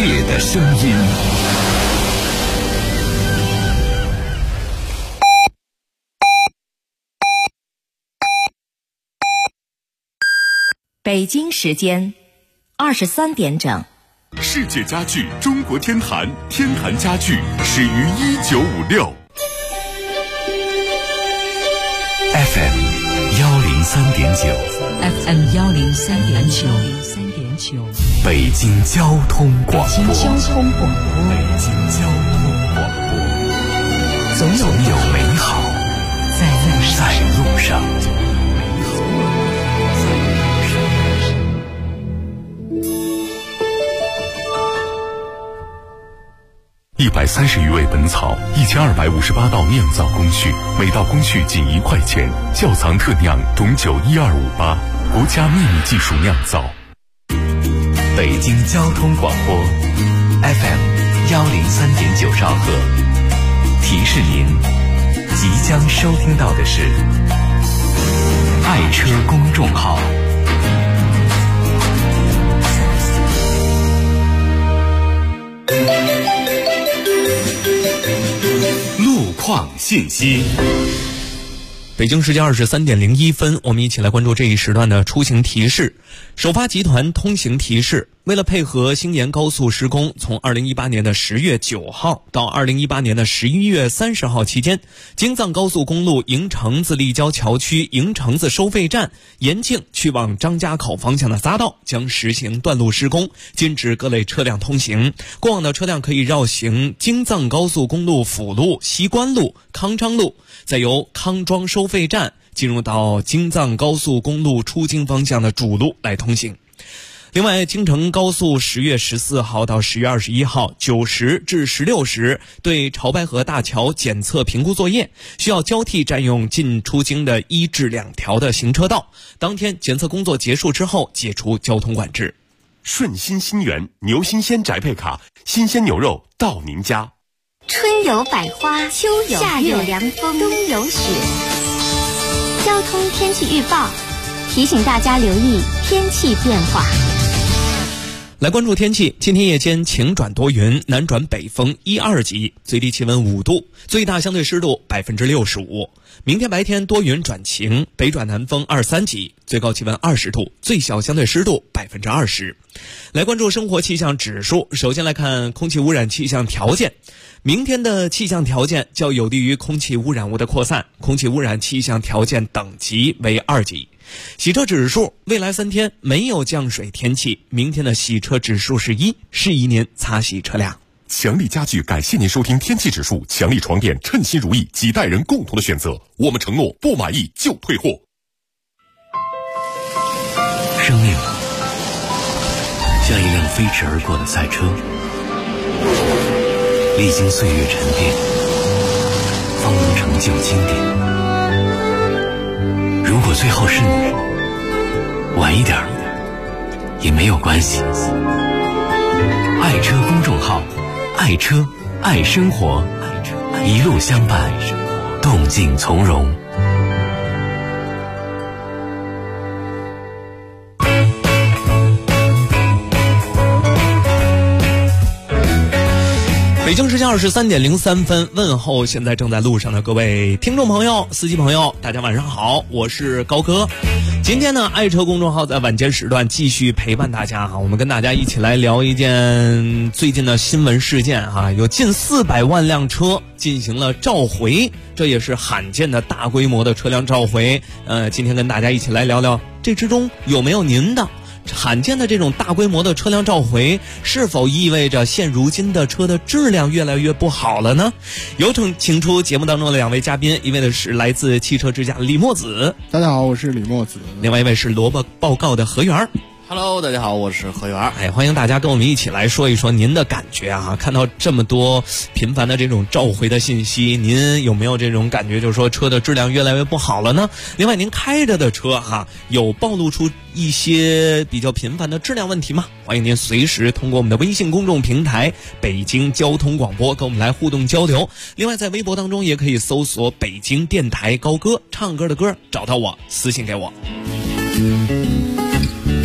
界的声音。 北京时间23点整。 世界家具中国天坛，天坛家具始于1956。 FM 103.9 FM 103.9 北京交通广播。 北京交通广播。 总有美好在路上。130余味本草，1258道酿造工序，每道工序仅1块钱。窖藏特酿种酒12588，国家秘密技术酿造。北京交通广播 FM 103.9兆赫。提示您，即将收听到的是爱车公众号。路况信息。 北京时间23:01分，我们一起来关注这一时段的出行提示。首发集团通行提示：为了配合兴延高速施工，从2018年的10月9号到2018年的11月30号期间，京藏高速公路营城子立交桥区营城子收费站延庆去往张家口方向的匝道将实行断路施工，禁止各类车辆通行。过往的车辆可以绕行京藏高速公路辅路、西关路、康昌路，再由康庄收费站进入到京藏高速公路出京方向的主路来通行。另外，京承高速10月14号到10月21号9时至16时对潮白河大桥检测评估作业，需要交替占用进出京的1至2条的行车道。当天检测工作结束之后解除交通管制。 顺心新源牛新鲜宅配卡，新鲜牛肉到您家。 春有百花，秋有夏有凉风，冬有雪。交通天气预报提醒大家留意天气变化。 来关注天气，今天夜间晴转多云，南转北风1、2级，最低气温5度，最大相对湿度65%。明天白天多云转晴，北转南风2、3级，最高气温20度，最小相对湿度20%。来关注生活气象指数，首先来看空气污染气象条件。明天的气象条件较有利于空气污染物的扩散，空气污染气象条件等级为2级。洗车指数，未来3天没有降水天气，明天的洗车指数是1，适宜您擦洗车辆。 强力家具感谢您收听天气指数，强力床垫称心如意，几代人共同的选择，我们承诺不满意就退货。 生命像一辆飞驰而过的赛车，历经岁月沉淀，方能成就经典。如果最后是你，晚一点也没有关系。爱车公众号，爱车爱生活，一路相伴，动静从容。 北京时间23:03分，问候现在正在路上的各位听众朋友、司机朋友，大家晚上好，我是高哥。今天呢，爱车公众号在晚间时段继续陪伴大家哈，我们跟大家一起来聊一件最近的新闻事件哈，有近400万辆车进行了召回，这也是罕见的大规模的车辆召回。今天跟大家一起来聊聊，这之中有没有您的？罕见的这种大规模的车辆召回，是否意味着现如今的车的质量越来越不好了呢？有请出节目当中的2位嘉宾，一位的是来自汽车之家李墨子， 大家好，我是李墨子。 另外一位是萝卜报告的何源。 Hello， 大家好，我是何源。 欢迎大家跟我们一起来说一说您的感觉啊！看到这么多频繁的这种召回的信息，您有没有这种感觉，就是说车的质量越来越不好了呢？另外，您开着的车有暴露出一些比较频繁的质量问题吗？欢迎您随时通过我们的微信公众平台北京交通广播跟我们来互动交流。另外，在微博当中也可以搜索北京电台高歌，唱歌的歌，找到我，私信给我。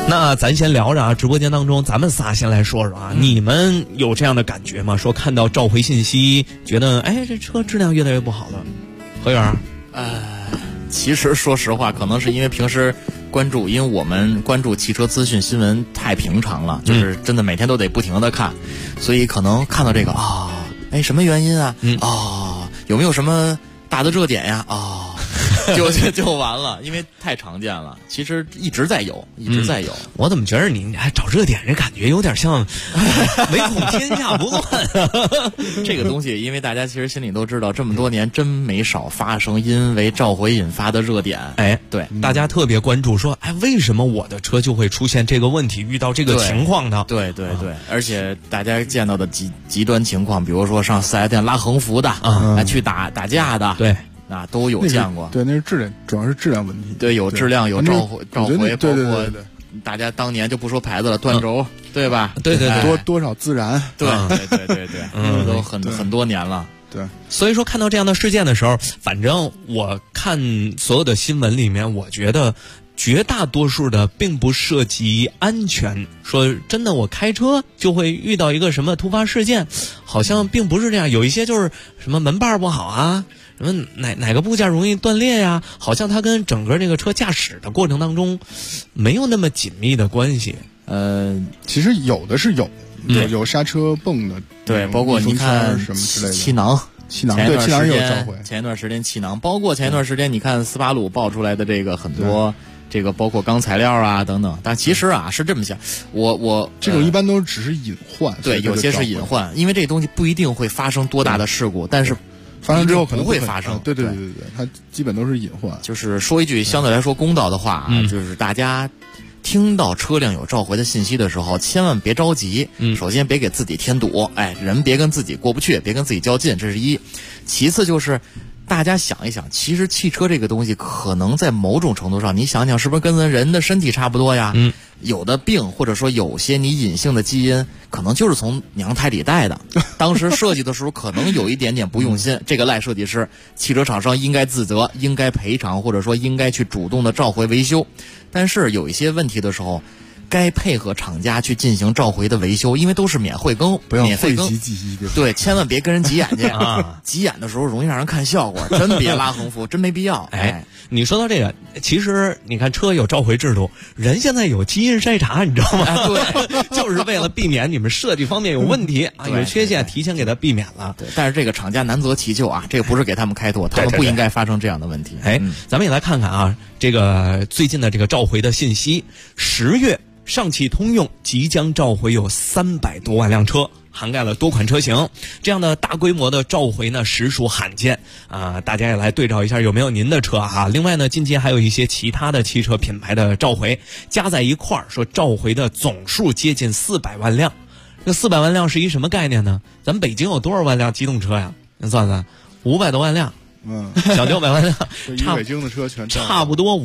那咱先聊着啊，直播间当中咱们仨先来说说啊，你们有这样的感觉吗？说看到召回信息，觉得这车质量越来越不好了。何源， 其实说实话，可能是因为平时因为我们关注汽车资讯新闻太平常了，就是真的每天都得不停的看，所以可能看到这个什么原因啊？有没有什么大的热点呀？就完了，因为太常见了。其实一直在有。 我怎么觉得你还找热点，这感觉有点像唯恐天下不乱。 这个东西，因为大家其实心里都知道，这么多年真没少发生因为召回引发的热点。对， 大家特别关注说，为什么我的车就会出现这个问题，遇到这个情况呢？ 对，而且大家见到的极端情况，比如说上4S店拉横幅的，去打架的， 对。 那都有见过， 对，那是质量，主要是质量问题。 对，有质量，有召回，包括大家当年就不说牌子了，断轴，对吧？ 对， 多少自燃， 对，都很多年了。 对， 所以说看到这样的事件的时候，反正我看所有的新闻里面，我觉得绝大多数的并不涉及安全。说真的，我开车就会遇到一个什么突发事件，好像并不是这样。有一些就是什么门把不好啊，什么哪个部件容易断裂呀，好像它跟整个这个车驾驶的过程当中没有那么紧密的关系。 其实有的是有刹车泵的， 对，包括你看什么之类的气囊， 对，气囊也有召回。 前一段时间气囊，包括前一段时间你看斯巴鲁爆出来的这个很多。这个包括钢材料啊等等，但其实是这么想，我这种一般都只是隐患， 对，有些是隐患，因为这个东西不一定会发生多大的事故，但是发生之后可能不会发生。 对，它基本都是隐患。 就是说一句相对来说公道的话就是大家听到车辆有召回的信息的时候，千万别着急。首先别给自己添堵，人别跟自己过不去，别跟自己较劲，这是一。其次就是大家想一想，其实汽车这个东西可能在某种程度上，你想想是不是跟咱人的身体差不多呀？有的病或者说有些你隐性的基因，可能就是从娘胎里带的。当时设计的时候可能有一点点不用心，这个赖设计师，汽车厂商应该自责，应该赔偿，或者说应该去主动的召回维修。但是有一些问题的时候，该配合厂家去进行召回的维修，因为都是免费更， 不要费急记忆。 对，千万别跟人急眼去急眼的时候容易让人看笑话，真别拉横幅，真没必要。 你说到这个，其实你看车有召回制度，人现在有基因筛查，你知道吗？ 对， 就是为了避免你们设计方面有问题有缺陷，提前给他避免了。 对，但是这个厂家难责其咎这个不是给他们开脱，他们不应该发生这样的问题。 咱们也来看看这个最近的这个召回的信息，10月。上汽通用即将召回有300多万辆车，涵盖了多款车型，这样的大规模的召回呢实属罕见大家也来对照一下有没有您的车另外呢，近期还有一些其他的汽车品牌的召回，加在一块儿说召回的总数接近400万辆。这400万辆是一什么概念呢？咱们北京有多少万辆机动车呀？您算算，500多万辆。小600万辆， 北京的车全差不多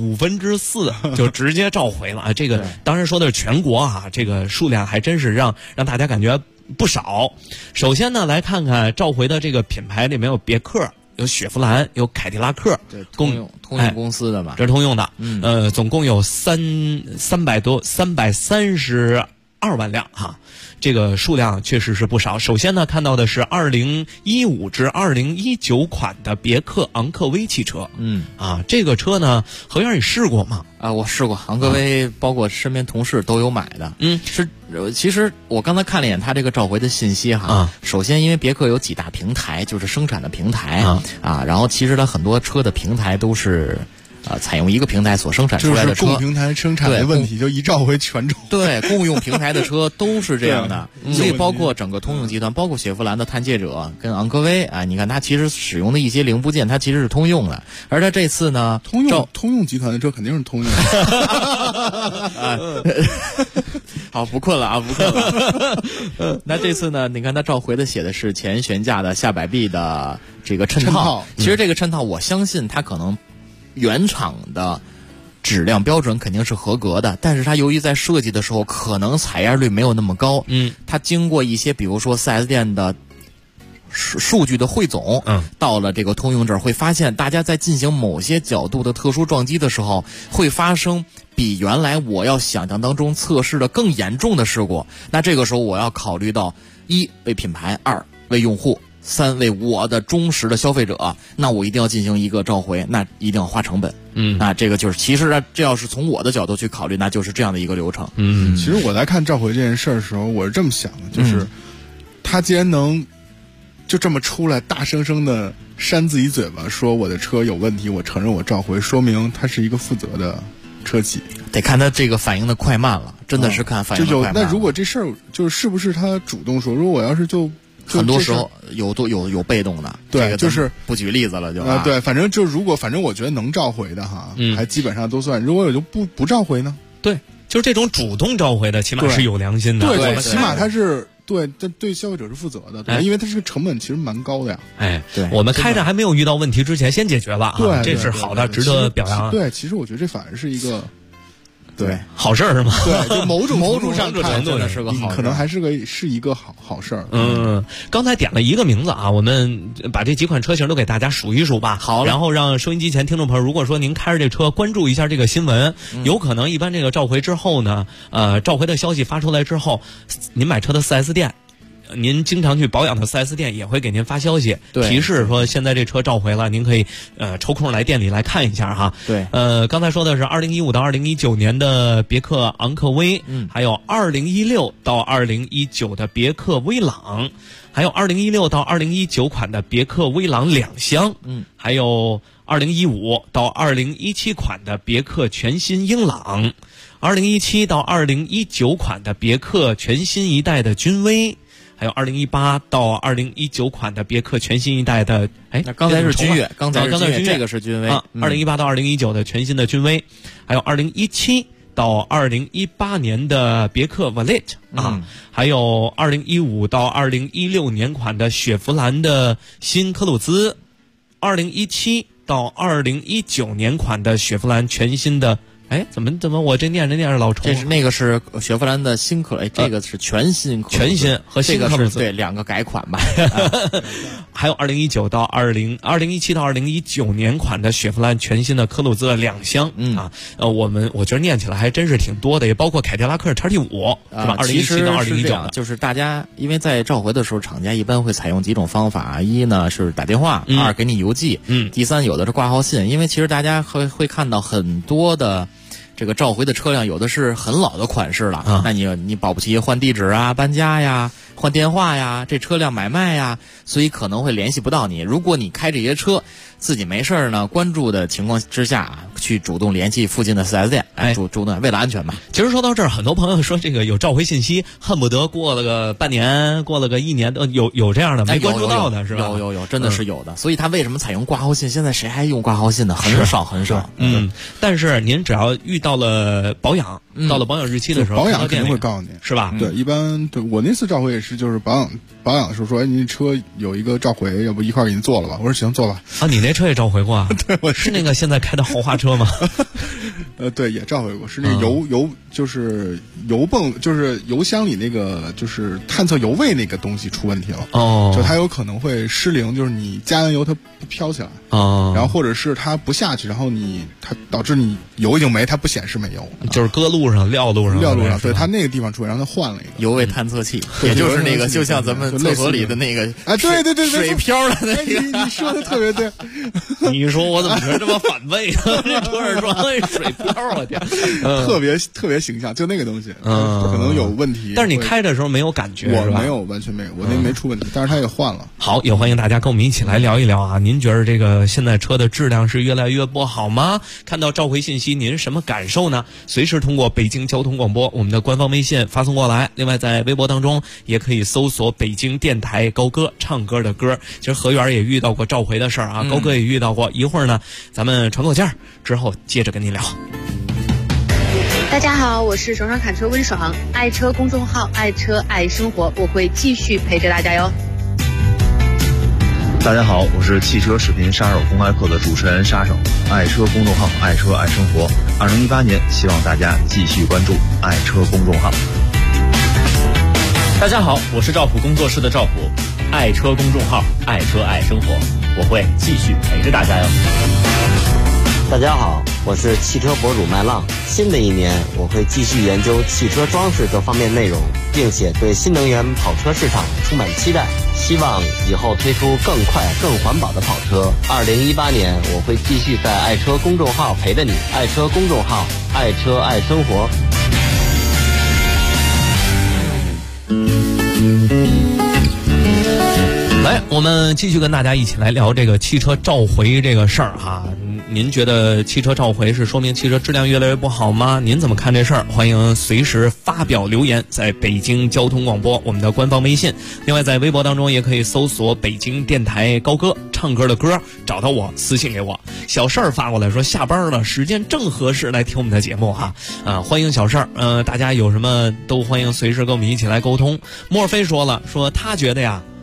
4%就直接召回了这个当然说的是全国这个数量还真是让大家感觉不少。首先呢，来看看召回的这个品牌里面有别克、有雪佛兰、有凯迪拉克， 对，通用公司的吧？ 这是通用的。总共有332万辆这个数量确实是不少。首先呢，看到的是2015至2019款的别克昂科威汽车。这个车呢，何源你试过吗？ 我试过昂科威，包括身边同事都有买的。其实我刚才看了一眼它这个召回的信息首先因为别克有几大平台，就是生产的平台然后其实它很多车的平台都是采用一个平台所生产出来的车， 共平台生产的问题就一召回全中。 对，共用平台的车都是这样的，所以包括整个通用集团，包括雪佛兰的探界者跟昂科威你看它其实使用的一些零部件，它其实是通用的。而它这次呢， 通用集团的车肯定是通用的。 好，不困了。那这次呢，你看它召回的写的是前悬架的下摆臂的这个衬套，其实这个衬套我相信它可能原厂的质量标准肯定是合格的，但是它由于在设计的时候可能采样率没有那么高，它经过一些比如说 4S 店的数据的汇总，到了这个通用这儿，会发现大家在进行某些角度的特殊撞击的时候，会发生比原来我要想象当中测试的更严重的事故。那这个时候我要考虑到1为品牌，2为用户，3为我的忠实的消费者，那我一定要进行一个召回，那一定要花成本。那这个就是其实这要是从我的角度去考虑，那就是这样的一个流程。 其实我在看召回这件事儿的时候，我是这么想的，就是他既然能就这么出来大声声的扇自己嘴巴说我的车有问题，我承认我召回，说明他是一个负责的车企。 得看他这个反应的快慢了，真的是看反应的快慢。 那如果这事儿就是不是他主动说，如果我要是就很多时候有被动的， 对， 这个就是不举例子了就对，反正就反正我觉得能召回的哈，还基本上都算。如果我就不召回呢？ 对，就是这种主动召回的，起码是有良心的。 对，起码他是对消费者是负责的，对，因为它这个成本其实蛮高的呀。 对，我们开着还没有遇到问题之前先解决了， 对， 这是好的，值得表扬。 对，其实我觉得这反而是一个。对， 好事儿是吗？ 对，就某种上看， 真的是个好事， 可能还是一个好事儿。 刚才点了一个名字啊，我们把这几款车型都给大家数一数吧。 好， 然后让收音机前听众朋友，如果说您开着这车，关注一下这个新闻，有可能一般这个召回之后呢，召回的消息发出来之后，您买车的 4S 店。您经常去保养的 4S 店也会给您发消息，提示说现在这车召回了，您可以抽空来店里来看一下哈。 对， 刚才说的是2015到2019年的别克昂科威，还有2016到2019的别克威朗，还有2016到2019款的别克威朗2厢，还有2015到2017款的别克全新英朗，2017到2019款的别克全新一代的君威。还有2018到2019款的别克全新一代的， 那刚才是君越，刚才是君越，这个是君威。 2018到2019的全新的君威，还有2017到2018年的别克 Volante 还有2015到2016年款的雪佛兰的新科鲁兹，2017到2019年款的雪佛兰全新的。怎么我这念着老重？ 那个是雪佛兰的新科，这个是全新和新科鲁兹， 对，两个改款吧。 还有2017到2019年款的雪佛兰全新的科鲁兹2厢我觉得念起来还真是挺多的，也包括凯迪拉克 XT5 是吧？2017到2019的， 就是大家因为在召回的时候，厂家一般会采用几种方法，一呢是打电话，2给你邮寄，第3有的是挂号信，因为其实大家会看到很多的。这个召回的车辆有的是很老的款式了，那你保不齐换地址啊、搬家呀、换电话呀，这车辆买卖呀，所以可能会联系不到你。如果你开这些车自己没事呢，关注的情况之下去主动联系附近的 4S 店，主动为了安全吧。 其实说到这儿，很多朋友说这个有召回信息，恨不得过了个半年，过了个1年，有这样的没关注到的是吧？ 有，真的是有的。所以他为什么采用挂号信？现在谁还用挂号信呢？很少。 但是您只要遇到了保养，到了保养日期的时候， 保养肯定会告诉你， 是吧？ 对，一般对我那次召回也是，就是保养的时候说，你车有一个召回，要不一块给你做了吧？我说行，做吧。 你那车也召回过啊？ 对，我是那个现在开的豪华车吗？ 对，也召回过，是那就是油泵，就是油箱里那个就是探测油位那个东西出问题了。就它有可能会失灵，就是你加完油它不飘起来。然后或者是它不下去，然后它导致你油已经没，它不显示没油， 就是搁路上撂路上， 对，它那个地方出来，然后它换了一个油位探测器，也就是那个就像咱们厕所里的那个对， 水漂的那个。 你说的特别对。 你说我怎么觉得这么反胃呢？这车上装的水漂，我天， 特别形象，就那个东西，可能有问题。 但是你开的时候没有感觉， 我没有，完全没有，我那没出问题，但是它也换了。 好，也欢迎大家跟我们一起来聊一聊啊！您觉得这个现在车的质量是越来越不好吗？看到召回信息，您什么感受呢？随时通过北京交通广播我们的官方微信发送过来。另外，在微博当中也可以搜索北京电台高歌唱歌的歌。其实何源也遇到过召回的事儿啊，高哥也遇到过。一会儿呢，咱们传口件儿之后接着跟您聊。 大家好，我是爽爽侃车温爽，爱车公众号爱车爱生活，我会继续陪着大家哟。 大家好，我是汽车视频杀手公开课的主持人沙手，爱车公众号爱车爱生活。2018年，希望大家继续关注爱车公众号。 大家好，我是赵普工作室的赵普。 爱车公众号，爱车爱生活，我会继续陪着大家哟。 大家好，我是汽车博主麦浪。新的一年，我会继续研究汽车装饰各方面内容，并且对新能源跑车市场充满期待，希望以后推出更快更环保的跑车。2018年，我会继续在爱车公众号陪着你。爱车公众号，爱车爱生活。 来，我们继续跟大家一起来聊这个汽车召回这个事儿哈。您觉得汽车召回是说明汽车质量越来越不好吗？您怎么看这事儿？欢迎随时发表留言，在北京交通广播我们的官方微信，另外在微博当中也可以搜索北京电台高歌唱歌的歌，找到我私信给我。小事儿发过来说下班了，时间正合适来听我们的节目哈。欢迎小事儿，大家有什么都欢迎随时跟我们一起来沟通。莫非说了，说他觉得呀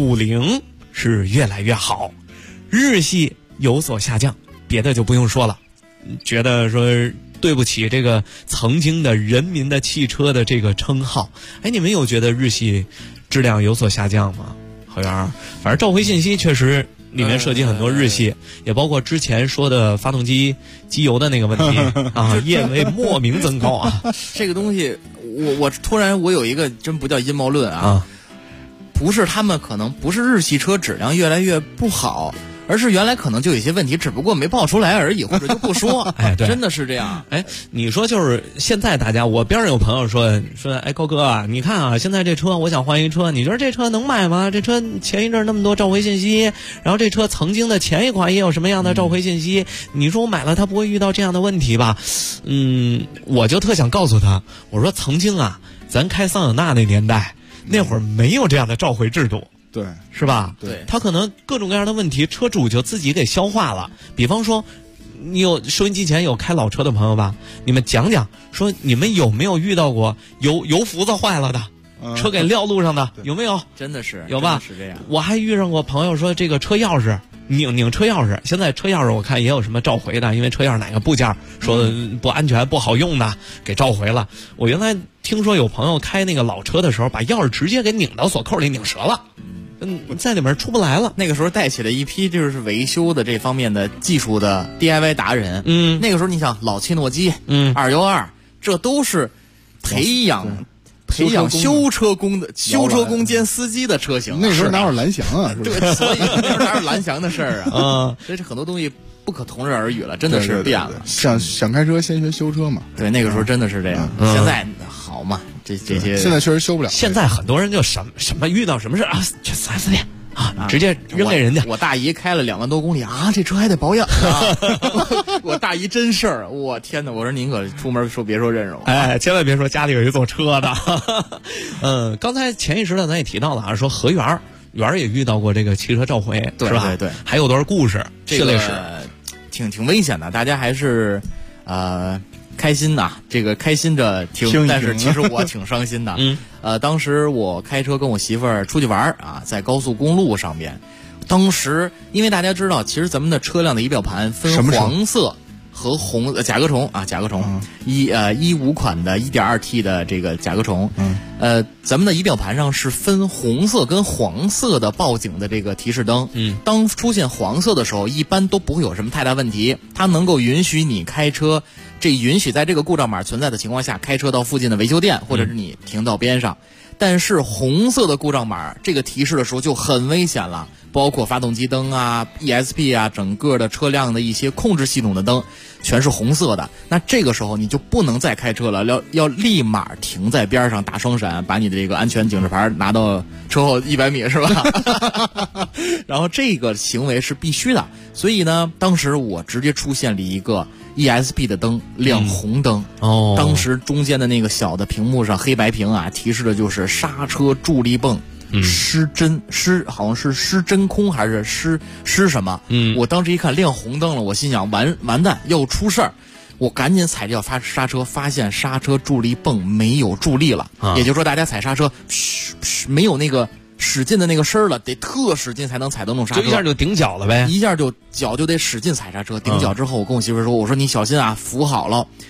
50是越来越好，日系有所下降，别的就不用说了。觉得说对不起这个曾经的人民的汽车的这个称号。哎，你们有觉得日系质量有所下降吗？何源，反正召回信息确实里面涉及很多日系，也包括之前说的发动机机油的那个问题啊，业位莫名增高啊。 这个东西，我突然有一个真不叫阴谋论啊。不是他们可能不是日系车质量越来越不好，而是原来可能就有些问题，只不过没爆出来而已，或者就不说。 哎，对， 真的是这样。 哎，你说就是现在大家，我边上有朋友说，哎，高哥啊，你看啊，现在这车我想换一车，你觉得这车能买吗？这车前一阵那么多召回信息，然后这车曾经的前一款也有什么样的召回信息？你说我买了它不会遇到这样的问题吧？我就特想告诉他，我说曾经啊，咱开桑塔纳那年代。那会儿没有这样的召回制度， 对， 是吧？ 对， 他可能各种各样的问题，车主就自己给消化了。比方说，你有收音机前有开老车的朋友吧？你们讲讲，说你们有没有遇到过油浮子坏了的，车给撂路上的，有没有？ 真的是有吧？ 是这样。 我还遇上过朋友说，这个车钥匙拧车钥匙，现在车钥匙我看也有什么召回的，因为车钥匙哪个部件说不安全不好用的，给召回了。我原来听说有朋友开那个老车的时候，把钥匙直接给拧到锁扣里，拧折了，在里面出不来了。 那个时候带起了一批就是维修的这方面的技术的 DIY 达人。那个时候你想老切诺基，212，这都是培养修车工兼司机的车型。 那时候哪有蓝翔啊？是吧？ 对，所以那时候哪有蓝翔的事儿啊？这是很多东西不可同日而语了，真的是变了。 想开车先学修车嘛。 对，那个时候真的是这样。现在好嘛，这些现在确实修不了。 现在很多人就什么遇到什么事啊，去4S店啊，直接扔给人家。 我大姨开了2万多公里啊，这车还得保养啊。我大姨真事儿，我天哪！我说您可出门别说认识我， 哎，千万别说家里有一座车的。刚才前一时段咱也提到了啊，说何源也遇到过这个汽车召回， 对是吧？ 对， 还有段故事， 这个挺危险的，大家还是开心呐，这个开心着听，但是其实我挺伤心的。当时我开车跟我媳妇儿出去玩啊，在高速公路上面，当时因为大家知道，其实咱们的车辆的仪表盘分黄色和红甲壳虫，15款的 1.2T 的这个甲壳虫，咱们的仪表盘上是分红色跟黄色的报警的这个提示灯，当出现黄色的时候，一般都不会有什么太大问题，它能够允许你开车，允许在这个故障码存在的情况下开车到附近的维修店，或者是你停到边上。但是红色的故障码这个提示的时候就很危险了，包括发动机灯啊、ESP 啊，整个的车辆的一些控制系统的灯全是红色的。那这个时候你就不能再开车了，要立马停在边上打双闪，把你的这个安全警示牌拿到车后100米，是吧？然后这个行为是必须的。所以呢，当时我直接出现了一个 ESP 的灯亮红灯，当时中间的那个小的屏幕上黑白屏啊，提示的就是刹车助力泵好像是失真空还是失什么？我当时一看亮红灯了，我心想完蛋要出事儿，我赶紧踩着要刹车，发现刹车助力泵没有助力了，也就是说大家踩刹车没有那个使劲的那个声儿了，得特使劲才能踩得动刹车， 就一下就顶脚了呗， 一下就脚就得使劲踩刹车，顶脚之后我跟我媳妇说，我说你小心啊，扶好了。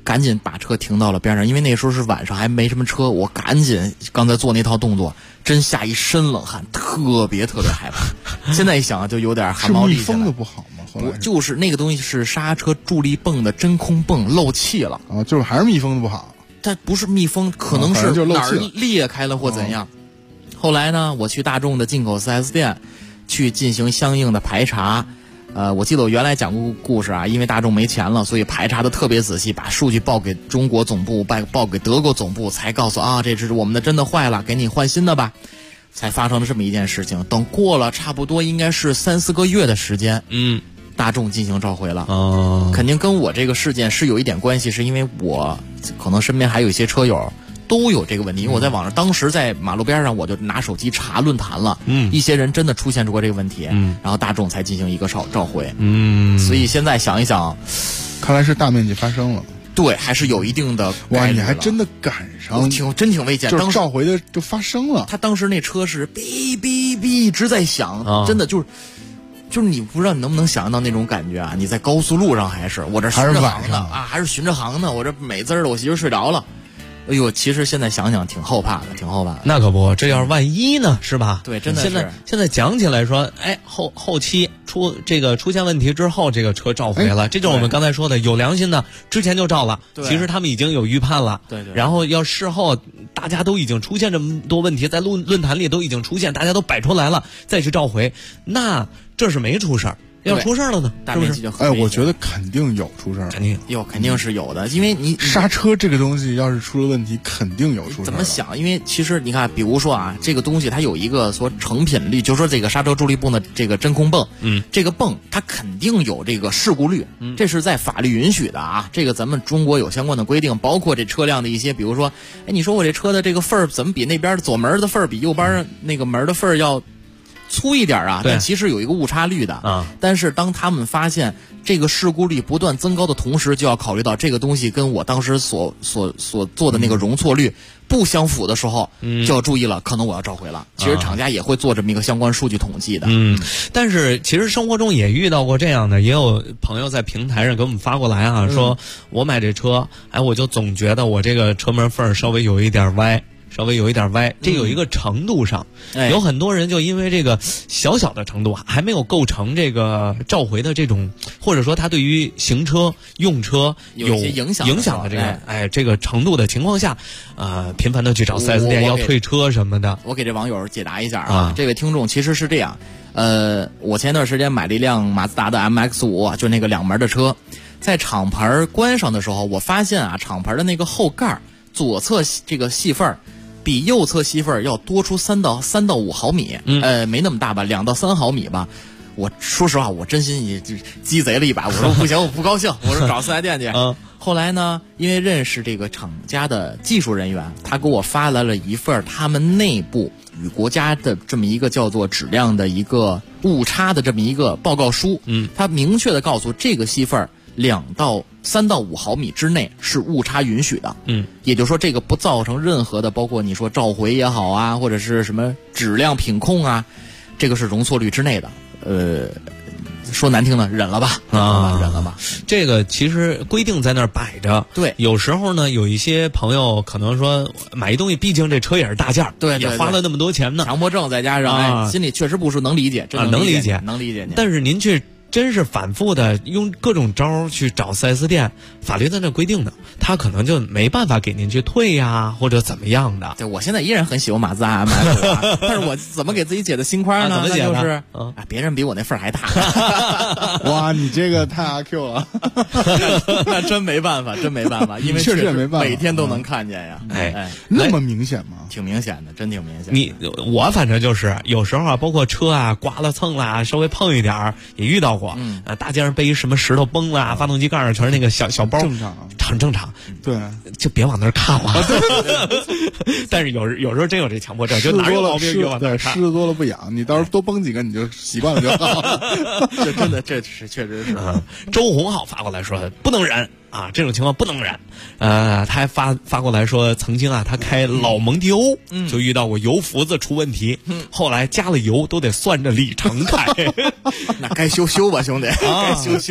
赶紧把车停到了边上，因为那时候是晚上还没什么车，我赶紧刚才做那套动作，真下一身冷汗，特别害怕。现在一想就有点汗毛立起来。 是密封的不好吗？后来就是那个东西是刹车助力泵的真空泵漏气了啊，就是还是密封的不好。 它不是密封，可能是哪儿裂开了或怎样。后来呢，我去大众的进口 4S 店去进行相应的排查。我记得我原来讲过故事啊，因为大众没钱了，所以排查的特别仔细，把数据报给中国总部，报给德国总部，才告诉啊，这是我们的真的坏了，给你换新的吧。才发生了这么一件事情。等过了差不多应该是3-4个月的时间，大众进行召回了。肯定跟我这个事件是有一点关系，是因为我可能身边还有一些车友都有这个问题，因为我在网上当时在马路边上我就拿手机查论坛了，一些人真的出现过这个问题，然后大众才进行一个召回。所以现在想一想， 看来是大面积发生了。 对，还是有一定的哇，你还真的赶上， 挺危险。 就是召回的就发生了。 他当时那车是哔哔哔一直在响，真的就是你不知道你能不能想象到那种感觉啊？你在高速路上还是我这巡着航呢啊，还是巡着航呢？我这美滋的，我媳妇睡着了。哎呦，其实现在想想挺后怕的。 那可不，这要是万一呢，是吧？ 对，真的是。 现在讲起来说，哎，后期出现问题之后，这个车召回了，这就是我们刚才说的有良心的，之前就召了，其实他们已经有预判了。 对。 然后要事后大家都已经出现这么多问题，在论坛里都已经出现，大家都摆出来了，再去召回，那这是没出事儿。要出事了呢？ 大面积就哎，我觉得肯定有出事， 肯定是有的，因为你刹车这个东西要是出了问题，肯定有出事。 怎么想？因为其实你看，比如说啊，这个东西它有一个说成品率，就是说这个刹车助力泵的这个真空泵，这个泵它肯定有这个事故率，这是在法律允许的啊。这个咱们中国有相关的规定，包括这车辆的一些，比如说，哎，你说我这车的这个缝儿怎么比那边左门的缝儿比右边那个门的缝儿要粗一点啊，但其实有一个误差率的啊。但是当他们发现这个事故率不断增高的同时，就要考虑到这个东西跟我当时所做的那个容错率不相符的时候，就要注意了，可能我要召回了。其实厂家也会做这么一个相关数据统计的。 但是其实生活中也遇到过这样的，也有朋友在平台上给我们发过来啊，说我买这车，哎，我就总觉得我这个车门缝稍微有一点歪。这有一个程度上，有很多人就因为这个小的程度还没有构成这个召回的这种，或者说他对于行车用车有一些影响的这个这个程度的情况下，频繁的去找 4S 店要退车什么的。 我给这网友解答一下啊，这位听众其实是这样，我前段时间买了一辆马自达的 MX-5，就那个2门的车，在厂牌关上的时候，我发现啊，厂牌的那个后盖左侧这个细缝比右侧细缝要多出3到5毫米，没那么大吧，2到3毫米吧。我说实话，我真心也鸡贼了一把，我说不行，我不高兴，我说找4S店去。后来呢，因为认识这个厂家的技术人员，他给我发来了一份他们内部与国家的这么一个叫做质量的一个误差的这么一个报告书。他明确的告诉这个细缝3到5毫米之内是误差允许的，也就是说这个不造成任何的，包括你说召回也好啊，或者是什么质量品控啊，这个是容错率之内的。说难听的，忍了吧，忍了吧。 这个其实规定在那儿摆着。 对， 有时候呢，有一些朋友可能说买一东西，毕竟这车也是大件， 对， 也花了那么多钱呢， 强迫症再加上，心里确实不舒服，能理解， 能理解。但是您去真是反复的用各种招去找 4S 店，法律在那规定的，他可能就没办法给您去退呀，或者怎么样的。 对，我现在依然很喜欢马自达 MX-5，但是我怎么给自己解的心宽呢？ 怎么解那就是别人比我那份还大。 哇，你这个太阿 Q 了。 那真没办法，因为确实没办法， 每天都能看见呀。 那么明显吗？ 挺明显的，真挺明显。 我反正就是有时候啊，包括车啊刮了蹭了，稍微碰一点也遇到过。大街上被什么石头崩了，发动机盖上全是那个小包，很正常。 对， 就别往那儿看了。但是有时候真有这强迫症，就哪有毛病就往那儿看。 虱子多了不痒，你到时候多崩几个，你就习惯了就好。 这真的，这是确实是。 周洪浩发过来说不能忍啊，这种情况不能忍。他还发过来说，曾经啊，他开老蒙迪欧就遇到过油浮子出问题，后来加了油都得算着里程开。 那该修吧，兄弟，该修吧。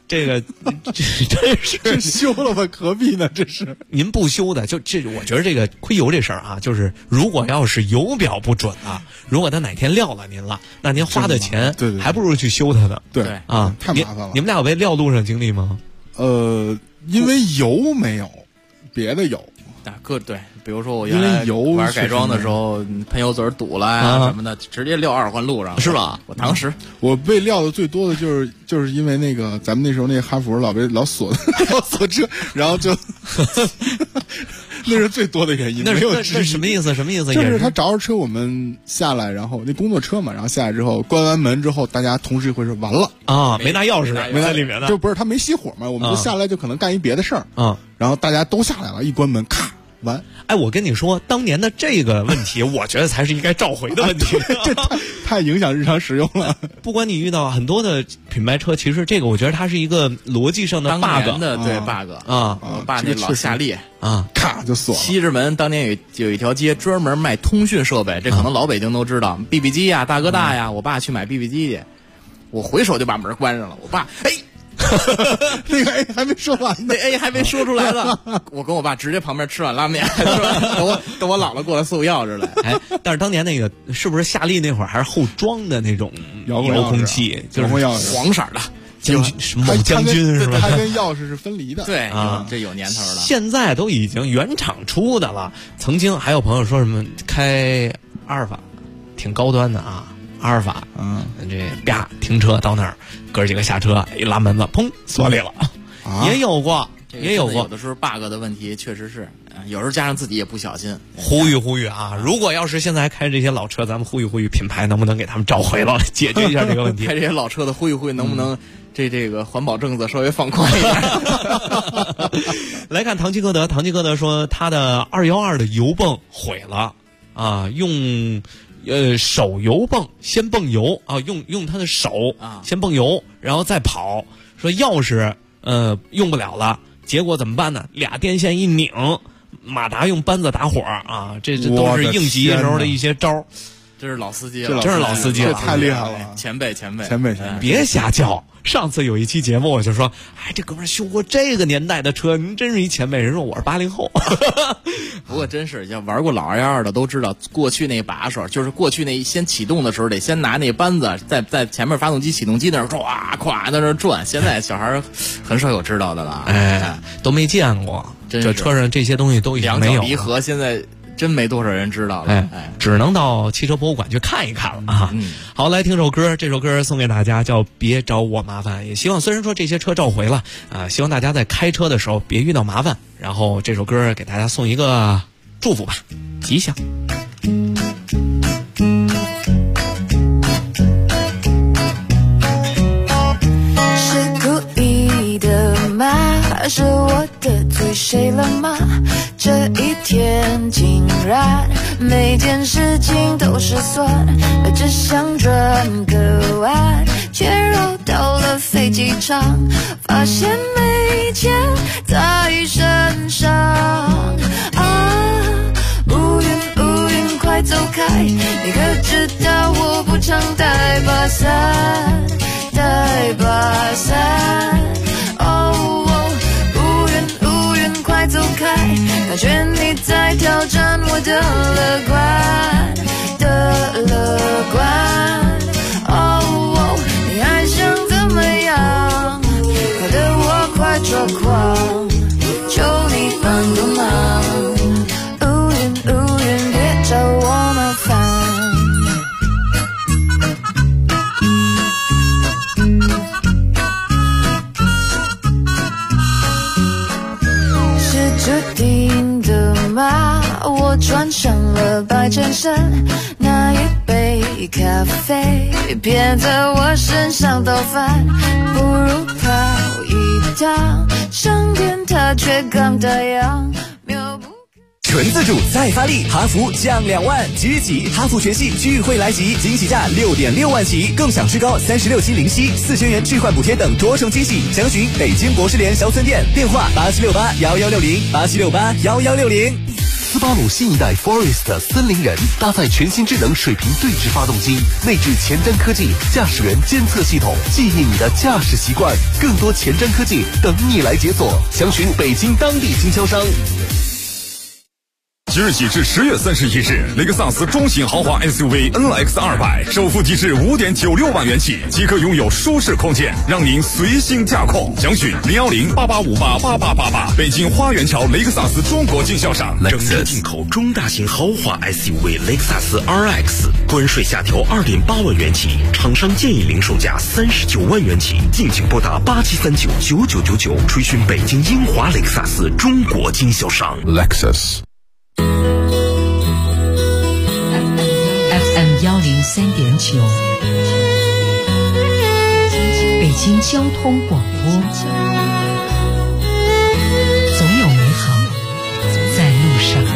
这个真是这修了吧？何必呢？这是您不修的，就这，我觉得这个亏油这事儿啊，就是如果要是油表不准啊，如果他哪天撂了您了，那您花的钱对还不如去修它呢。 对啊， 太麻烦了。 你们俩有被撂路上经历吗？ 因为油没有，别的有。 对，比如说我原来玩改装的时候，喷油嘴堵了呀什么的，直接撂二环路上， 是吧？ 我当时我被撂的最多的就是因为那个咱们那时候那哈弗老锁车，然后就那是最多的原因。 那是什么意思？什么意思？ 就是他着着车我们下来，然后那工作车嘛，然后下来之后关完门之后，大家同时会说完了啊，没拿钥匙，没在里面的， 就不是他没熄火嘛，我们就下来就可能干一别的事儿啊， 然后大家都下来了，一关门咔。完， 哎，我跟你说，当年的这个问题，我觉得才是应该召回的问题， 这太影响日常使用了。 不管你遇到很多的品牌车，其实这个我觉得它是一个逻辑上的 bug 的，对 bug 啊， 我爸那老夏利啊， 咔就锁了。 西直门当年有一条街专门卖通讯设备，这可能老北京都知道，BB 机呀、大哥大呀，我爸去买 BB 机去，我回手就把门关上了，我爸那个 A 还没说完， 那 A 还没说出来呢。我跟我爸直接旁边吃碗拉面，等我姥姥过来送钥匙来。 哎，但是当年那个是不是夏利那会儿还是后装的那种遥控器，就是黄色的， 什么某将军是吧？ 它跟钥匙是分离的。 对这有年头了。 现在都已经原厂出的了。曾经还有朋友说什么开阿尔法，挺高端的啊。阿尔法，这啪停车到那儿，哥几个下车，一拉门子，砰锁里了，也有过， 有的时候 bug 的问题确实是，有时候加上自己也不小心。 呼吁啊！如果要是现在还开这些老车，咱们呼吁品牌能不能给他们召回了，解决一下这个问题？ 开这些老车的呼吁能不能这个环保政策稍微放宽一点？ 来看唐吉诃德说他的212的油泵毁了啊，用。手油泵先泵油啊，用他的手先泵油，然后再跑。说钥匙用不了了，结果怎么办呢？俩电线一拧，马达用扳子打火啊，这都是应急时候的一些招。 这是老司机了， 这是老司机了， 这太厉害了， 前辈， 别瞎叫。上次有一期节目我就说，哎，这哥们儿修过这个年代的车，您真是一前辈。人说我是80后。 不过真是，要玩过老212的都知道，过去那把手就是过去那先启动的时候得先拿那扳子在前面发动机启动机那儿唰咵在那转。现在小孩很少有知道的了， 哎，都没见过。这车上这些东西都已经没有了。 两角离合现在真没多少人知道了， 哎，只能到汽车博物馆去看一看了啊。好，来听首歌，这首歌送给大家，叫《别找我麻烦》。也希望虽然说这些车召回了啊，希望大家在开车的时候别遇到麻烦。然后这首歌给大家送一个祝福吧，吉祥。 是故意的吗？是我得罪谁了吗？这一天竟然每件事情都失算，只想转个弯，却绕到了飞机场，发现没钱在身上啊！乌云快走开，你可知道我不常带把伞，快走开，感觉你在挑战我的乐观，你还想怎么样？搞得我快抓狂，求你帮个忙，乌云别找我麻烦。注定的吗？我穿上了白衬衫，那一杯咖啡偏在我身上倒翻，不如跑一趟，上天它却刚打烊。 纯自主再发力，哈弗降2万，即日起哈弗全系聚会来袭，惊喜价6.6万起，更享至高36期零息，4000元置换补贴等多重惊喜。详询北京国士联销村店，电话87681160，87681160。 斯巴鲁新一代 Forest 森林人搭载全新智能水平对置发动机，内置前瞻科技驾驶员监测系统，记忆你的驾驶习惯。更多前瞻科技等你来解锁，详询北京当地经销商。 即日起至10月31日，雷克萨斯中型豪华 SUV NX200首付提至5.96万元起，即可拥有舒适空间，让您随心驾控。详询010-8858-8888，北京花园桥雷克萨斯中国经销商。 正式进口中大型豪华 SUV 雷克萨斯 RX， 关税下调2.8万元起，厂商建议零售价39万元起，敬请拨打87399999，垂询北京英华雷克萨斯中国经销商。 Lexus。 FM 103.9，北京交通广播，总有美好在路上。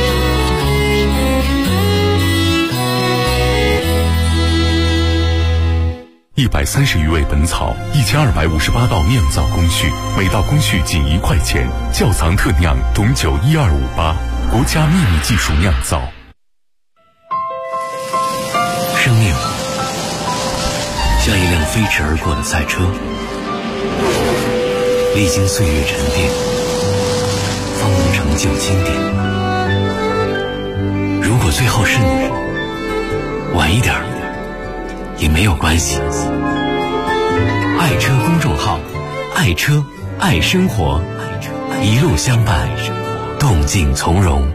130余味本草，1258道酿造工序，每道工序仅1块钱。窖藏特酿种酒12588，国家秘密技术酿造。 生命像一辆飞驰而过的赛车，历经岁月沉淀，方能成就经典。如果最后是你，晚一点也没有关系。爱车公众号，爱车爱生活，一路相伴，动静从容。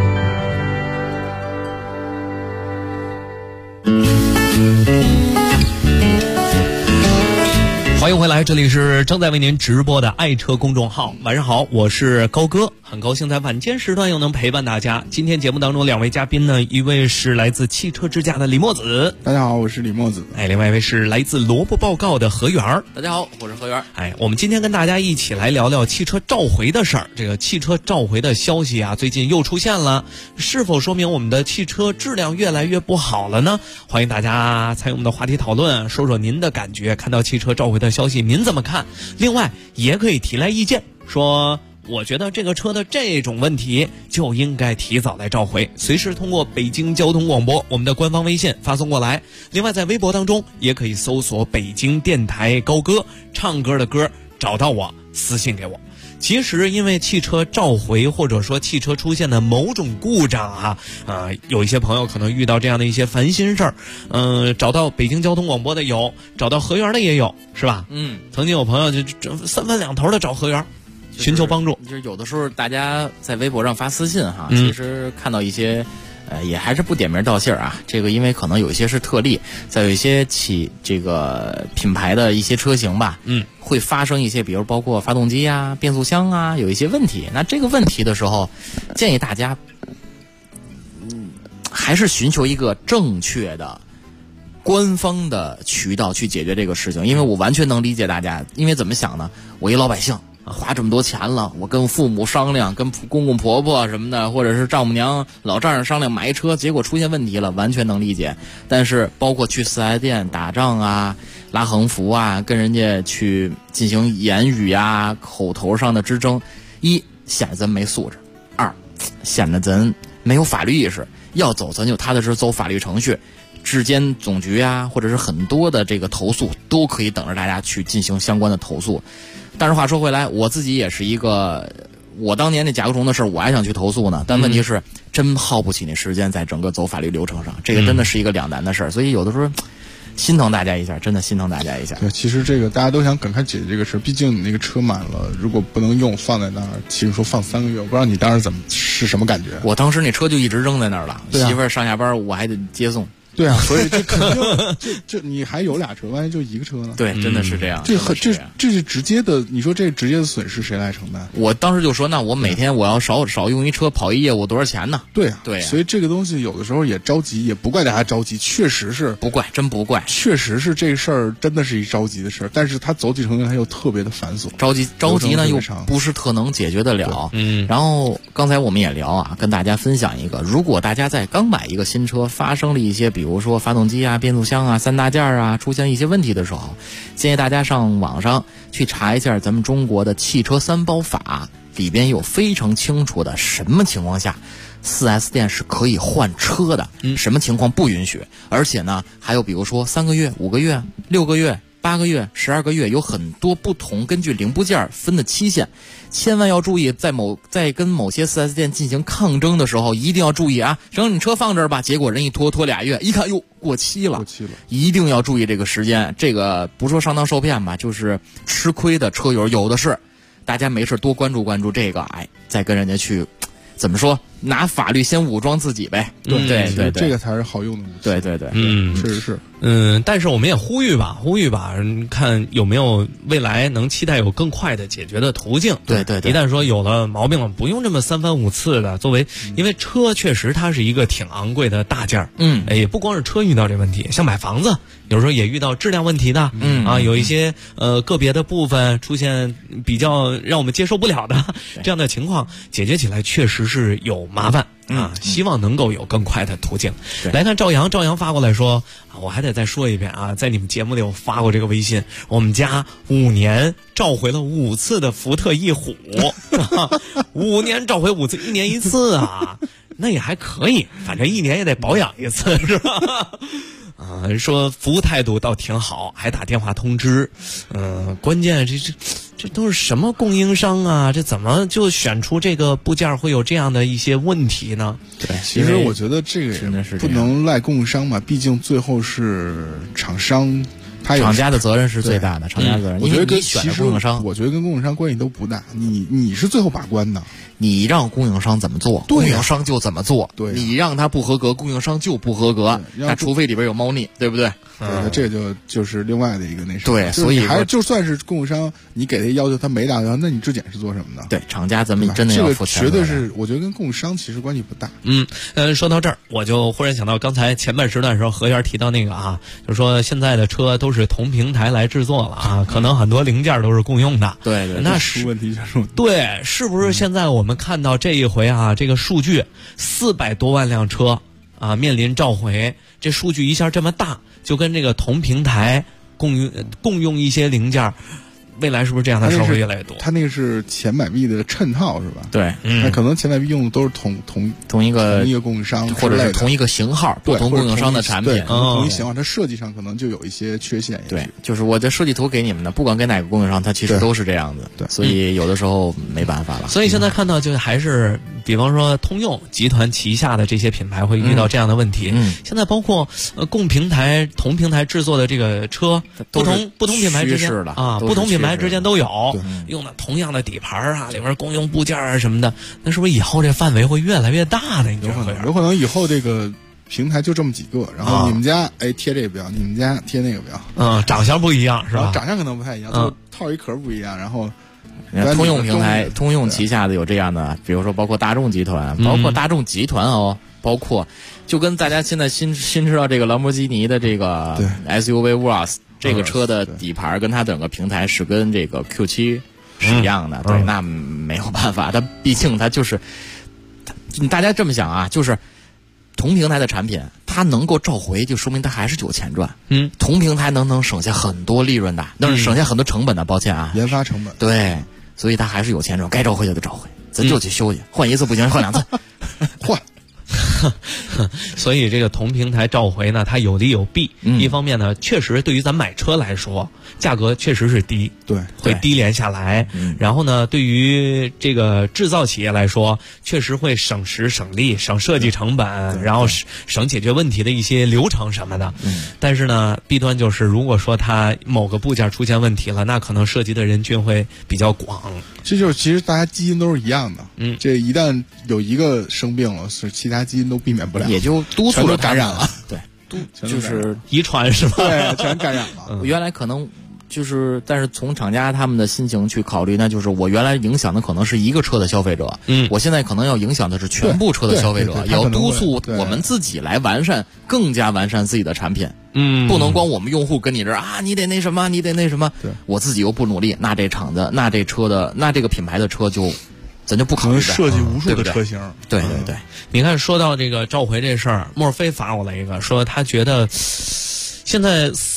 欢迎回来，这里是正在为您直播的爱车公众号。晚上好，我是高哥，很高兴在晚间时段又能陪伴大家。今天节目当中2位嘉宾呢，一位是来自汽车之家的李墨子， 大家好，我是李墨子。 另外一位是来自萝卜报告的何源， 大家好，我是何源。 我们今天跟大家一起来聊聊汽车召回的事儿。这个汽车召回的消息啊，最近又出现了，是否说明我们的汽车质量越来越不好了呢？欢迎大家参与我们的话题讨论，说说您的感觉，看到汽车召回的消息您怎么看？另外也可以提来意见，说我觉得这个车的这种问题就应该提早来召回，随时通过北京交通广播我们的官方微信发送过来。另外在微博当中也可以搜索北京电台高歌，唱歌的歌，找到我私信给我。其实因为汽车召回或者说汽车出现的某种故障有一些朋友可能遇到这样的一些烦心事儿，找到北京交通广播的有，找到何源的也有，是吧？曾经有朋友就三番两头的找何源，寻求帮助。 就是有的时候大家在微博上发私信哈，其实看到一些也还是不点名道姓啊。这个因为可能有一些是特例，再有一些这个品牌的一些车型吧，会发生一些，比如包括发动机啊、变速箱啊有一些问题。那这个问题的时候，建议大家还是寻求一个正确的官方的渠道去解决这个事情。因为我完全能理解大家，因为怎么想呢？我一老百姓花这么多钱了，我跟父母商量，跟公公婆婆什么的，或者是丈母娘老丈人商量买一车，结果出现问题了，完全能理解。但是包括去4S店打仗啊、拉横幅啊，跟人家去进行言语啊、口头上的之争，一显得咱没素质，二显得咱没有法律意识。要走咱就踏踏实实走法律程序，质监总局啊，或者是很多的这个投诉都可以等着大家去进行相关的投诉。但是话说回来，我自己也是一个，我当年那甲壳虫的事我还想去投诉呢，但问题是真耗不起那时间在整个走法律流程上，这个真的是一个两难的事儿。所以有的时候心疼大家一下，真的心疼大家一下。 对，其实这个大家都想赶快解决这个事儿，毕竟你那个车满了，如果不能用放在那儿，其实说放3个月，我不知道你当时是什么感觉。 我当时那车就一直扔在那儿了，媳妇儿上下班我还得接送。 对啊，所以这肯定这你还有俩车，万一就一个车呢？ 对，真的是这样。 这是直接的，你说这直接的损失谁来承担？ 我当时就说，那我每天我要少用一车跑一业务多少钱呢？ 对啊，对啊。所以这个东西有的时候也着急，也不怪大家着急，确实是不怪，真不怪， 确实是这事儿真的是一着急的事儿，但是它走起程序它又特别的繁琐， 着急呢又不是特能解决得了。然后刚才我们也聊啊，跟大家分享一个，如果大家在刚买一个新车，发生了一些比如说发动机啊、变速箱啊、3大件啊出现一些问题的时候，建议大家上网上去查一下咱们中国的汽车3包法，里边有非常清楚的什么情况下 4S 店是可以换车的，什么情况不允许？而且呢，还有比如说3个月、5个月、6个月、8个月、12个月，有很多不同根据零部件分的期限，千万要注意，在跟某些 4S 店进行抗争的时候，一定要注意啊！整你车放这儿吧，结果人一拖2月，一看哟过期了，一定要注意这个时间。这个不说上当受骗吧，就是吃亏的车友有的是，大家没事多关注关注这个，再跟人家去。怎么说？拿法律先武装自己呗。对， 这个才是好用的武器。 对， 是。 但是我们也呼吁吧，看有没有未来能期待有更快的解决的途径。 对， 一旦说有了毛病了，不用这么3番5次的。作为，因为车确实它是一个挺昂贵的大件儿。也不光是车遇到这问题，像买房子，有时候也遇到质量问题的。有一些个别的部分出现比较让我们接受不了的这样的情况，解决起来确实是有麻烦。希望能够有更快的途径。来看赵阳发过来说，我还得再说一遍啊，在你们节目里我发过这个微信，我们家5年召回了5次的福特翼虎，5年召回5次，1年1次啊，那也还可以，反正1年也得保养1次是吧？说服务态度倒挺好，还打电话通知。关键这都是什么供应商啊？这怎么就选出这个部件会有这样的一些问题呢？ 对，其实我觉得这个也不能赖供应商嘛，毕竟最后是厂商。 厂家的责任是最大的，厂家责任。 我觉得你选的供应商， 我觉得跟供应商关系都不大。你是最后把关的， 你让供应商怎么做，供应商就怎么做。 对， 你让他不合格，供应商就不合格。那除非里边有猫腻，对不对？ 这就是另外的一个那什么。 对，所以还就算是供应商，你给他要求他没达到，那你质检是做什么的？ 对，厂家咱们真的要负责。 这个绝对是，我觉得跟供应商其实关系不大。 说到这儿，我就忽然想到刚才前半时段的时候，何源提到那个就是说现在的车都是同平台来制作了啊，可能很多零件都是共用的。 对， 那是问题就是对，是不是现在我们看到这一回这个数据400多万辆车面临召回，这数据一下这么大，就跟这个同平台共用一些零件。未来是不是这样的社会越来越多？ 它那个是前买币的衬套是吧？ 对， 那可能前买币用的都是同一个供应商， 或者是同一个型号，不同供应商的产品， 对，同一型号，它设计上可能就有一些缺陷。 对，就是我的设计图给你们的，不管给哪个供应商，它其实都是这样子。 对， 所以有的时候没办法了。 所以现在看到就还是，比方说通用集团旗下的这些品牌会遇到这样的问题。现在包括同平台制作的这个车，不同品牌之间不同品牌之间都有。用的同样的底盘里边公用部件什么的，那是不是以后这范围会越来越大呢？ 有可能以后这个平台就这么几个，然后你们家贴这个标，你们家贴那个标， 长相不一样是吧？ 长相可能不太一样，套一壳不一样，然后通用平台、通用旗下的有这样的，比如说包括大众集团，包括就跟大家现在新知道这个兰博基尼的这个 SUV Urus。这个车的底盘跟它整个平台是跟这个 Q7 是一样的，对，那没有办法，它毕竟它就是，大家这么想就是同平台的产品，它能够召回，就说明它还是有钱赚。同平台能省下很多利润的，能省下很多成本的，抱歉研发成本。 对，所以它还是有钱赚，该召回就得召回，咱就去修去，换1次不行，换2次， 换。 所以这个同平台召回呢，它有利有弊。一方面呢，确实对于咱买车来说，价格确实是低， 对， 会低廉下来。然后呢，对于这个制造企业来说，确实会省时省力、省设计成本，然后省解决问题的一些流程什么的。但是呢，弊端就是，如果说它某个部件出现问题了，那可能涉及的人群会比较广。 这就是其实大家基因都是一样的，这一旦有一个生病了，是其他基因都避免不了， 也就督促了感染了。 对，就是遗传是吧？ 对，全感染了。 原来可能但是从厂家他们的心情去考虑，那就是我原来影响的可能是一个车的消费者，我现在可能要影响的是全部车的消费者，也要督促我们自己来更加完善自己的产品。不能光我们用户跟你这你得那什么，你得那什么，我自己又不努力，那这厂子，那这车的，那这个品牌的车咱就不考虑了， 设计无数的车型。 对， 你看说到这个召回这事儿，墨菲发我了一个，说他觉得现在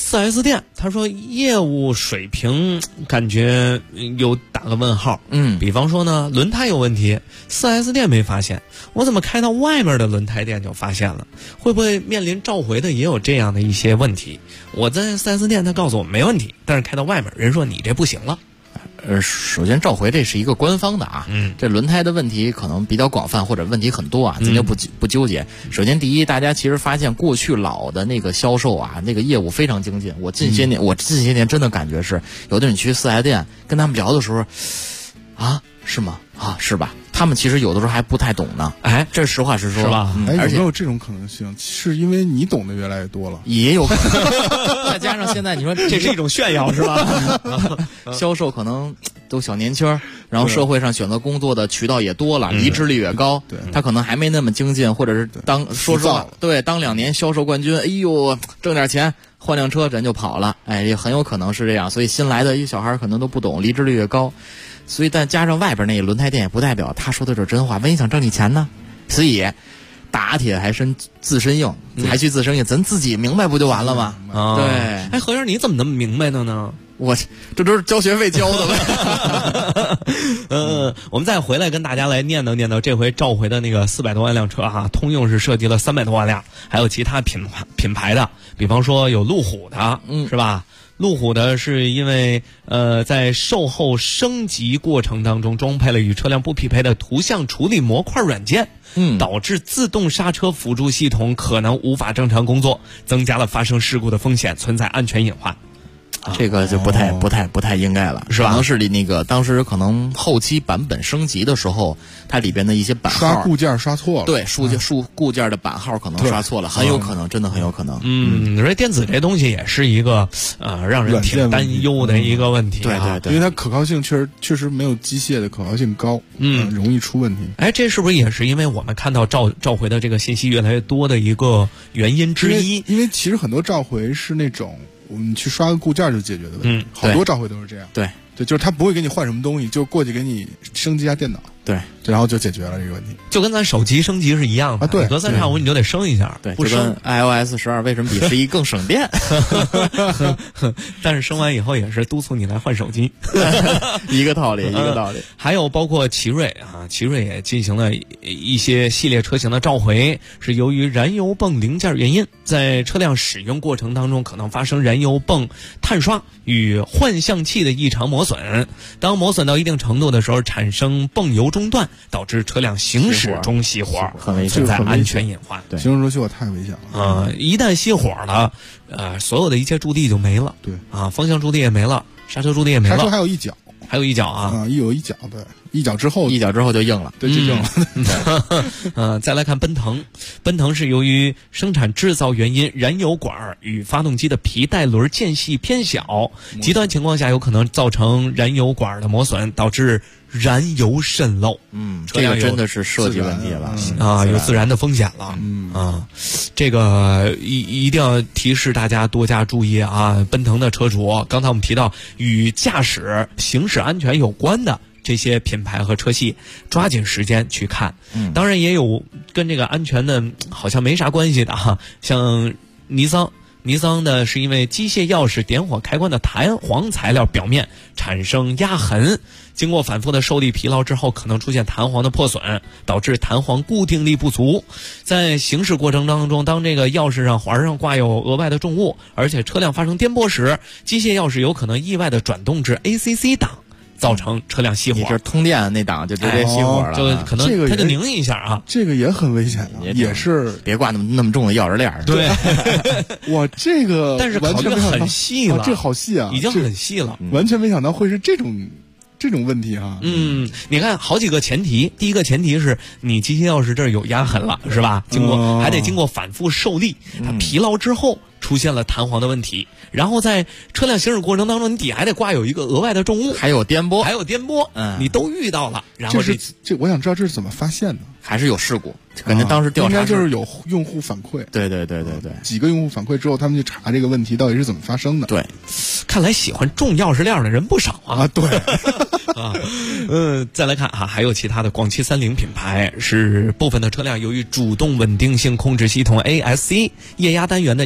4S 店他说业务水平感觉有打个问号。比方说呢，轮胎有问题，4S 店没发现，我怎么开到外面的轮胎店就发现了？会不会面临召回的也有这样的一些问题？我在 4S 店他告诉我没问题，但是开到外面人说你这不行了。 首先召回这是一个官方的啊，这轮胎的问题可能比较广泛或者问题很多啊，咱就不纠结。首先第一，大家其实发现过去老的那个销售啊，那个业务非常精进。我近些年真的感觉是，有的人去4S店跟他们聊的时候，啊，是吗？啊，是吧？他们其实有的时候还不太懂呢。哎，这是实话实说， 是吧？ 而且有没有这种可能性？是因为你懂得越来越多了， 也有可能。再加上现在你说这是一种炫耀，是吧？ 销售可能都小年轻，然后社会上选择工作的渠道也多了，离职率也高。对，他可能还没那么精进，或者是说实话，对，当2年销售冠军，哎呦，挣点钱。换辆车人就跑了，哎，也很有可能是这样，所以新来的一小孩可能都不懂，离职率越高，所以再加上外边那轮胎店也不代表他说的是真话，万一想挣你钱呢？所以打铁还自身硬，还需自身硬，咱自己明白不就完了吗？对， 哎，何先你怎么那么明白的呢？ 我这都是交学费交的呗。 我们再回来跟大家来念叨这回召回的那个400多万辆车啊，通用是设计了300多万辆，还有其他品牌的，比方说有路虎的，是吧？路虎的是因为在售后升级过程当中装配了与车辆不匹配的图像处理模块软件，导致自动刹车辅助系统可能无法正常工作，增加了发生事故的风险，存在安全隐患。 这个就不太应该了，是吧？可能是那个当时可能后期版本升级的时候，它里边的一些版号刷固件刷错了， 对，固件的版号可能刷错了，很有可能，真的很有可能。 你说电子这东西也是一个让人挺担忧的一个问题， 对， 因为它可靠性确实没有机械的可靠性高，容易出问题。 哎，这是不是也是因为我们看到召回的这个信息越来越多的一个原因之一？ 因为其实很多召回是那种我们去刷个固件就解决的问题，好多召回都是这样。 对， 就是他不会给你换什么东西，就过去给你升级一下电脑， 对， 然后就解决了这个问题。 就跟咱手机升级是一样的， 对， 隔3差5你就得升一下， 对， 不升 iOS 12为什么比11更省电？ 但是升完以后也是督促你来换手机， 一个道理。 还有包括奇瑞也进行了一些系列车型的召回，是由于燃油泵零件原因，在车辆使用过程当中可能发生燃油泵碳刷与换向器的异常磨损，当磨损到一定程度的时候，产生泵油中断，导致车辆行驶中熄火， 很危险， 存在安全隐患。 对， 行驶中熄火太危险了。 一旦熄火了，所有的一切驻地就没了。 对方向驻地也没了，刹车驻地也没了。 刹车还有一脚啊， 有一脚，对，一脚之后就硬了， 对，就硬了。 再来看奔腾是由于生产制造原因，燃油管与发动机的皮带轮间隙偏小，极端情况下有可能造成燃油管的磨损，导致燃油渗漏。 这个真的是设计问题了有自燃的风险了。这个一定要提示大家多加注意啊！奔腾的车主，刚才我们提到与驾驶行驶安全有关的这些品牌和车系，抓紧时间去看。当然也有跟这个安全的好像没啥关系的哈，像尼桑的是因为机械钥匙点火开关的弹簧材料表面产生压痕，经过反复的受力疲劳之后，可能出现弹簧的破损，导致弹簧固定力不足。在行驶过程当中，当这个钥匙上环上挂有额外的重物，而且车辆发生颠簸时，机械钥匙有可能意外的转动至 ACC 档，造成车辆熄火。 你这通电那档就直接熄火了， 就可能它就拧一下啊。 这个也很危险的，也是别挂那么重的钥匙链。 对， 哇，这个但是考虑很细了， 这好细啊， 已经很细了， 完全没想到会是这种问题啊。 你看好几个前提，第一个前提是你机械钥匙这儿有压痕了，是吧？还得经过反复受力，它疲劳之后出现了弹簧的问题，然后在车辆行驶过程当中，你底下还得挂有一个额外的重物， 还有颠簸， 你都遇到了。然后这我想知道这是怎么发现的？ 还是有事故？感觉当时调查应该就是有用户反馈。 对， 几个用户反馈之后，他们就查这个问题到底是怎么发生的。 对，看来喜欢重钥匙链的人不少啊。 对， 再来看还有其他的广汽30品牌是部分的车辆由于主动稳定性控制系统 ASC 液压单元的 ECU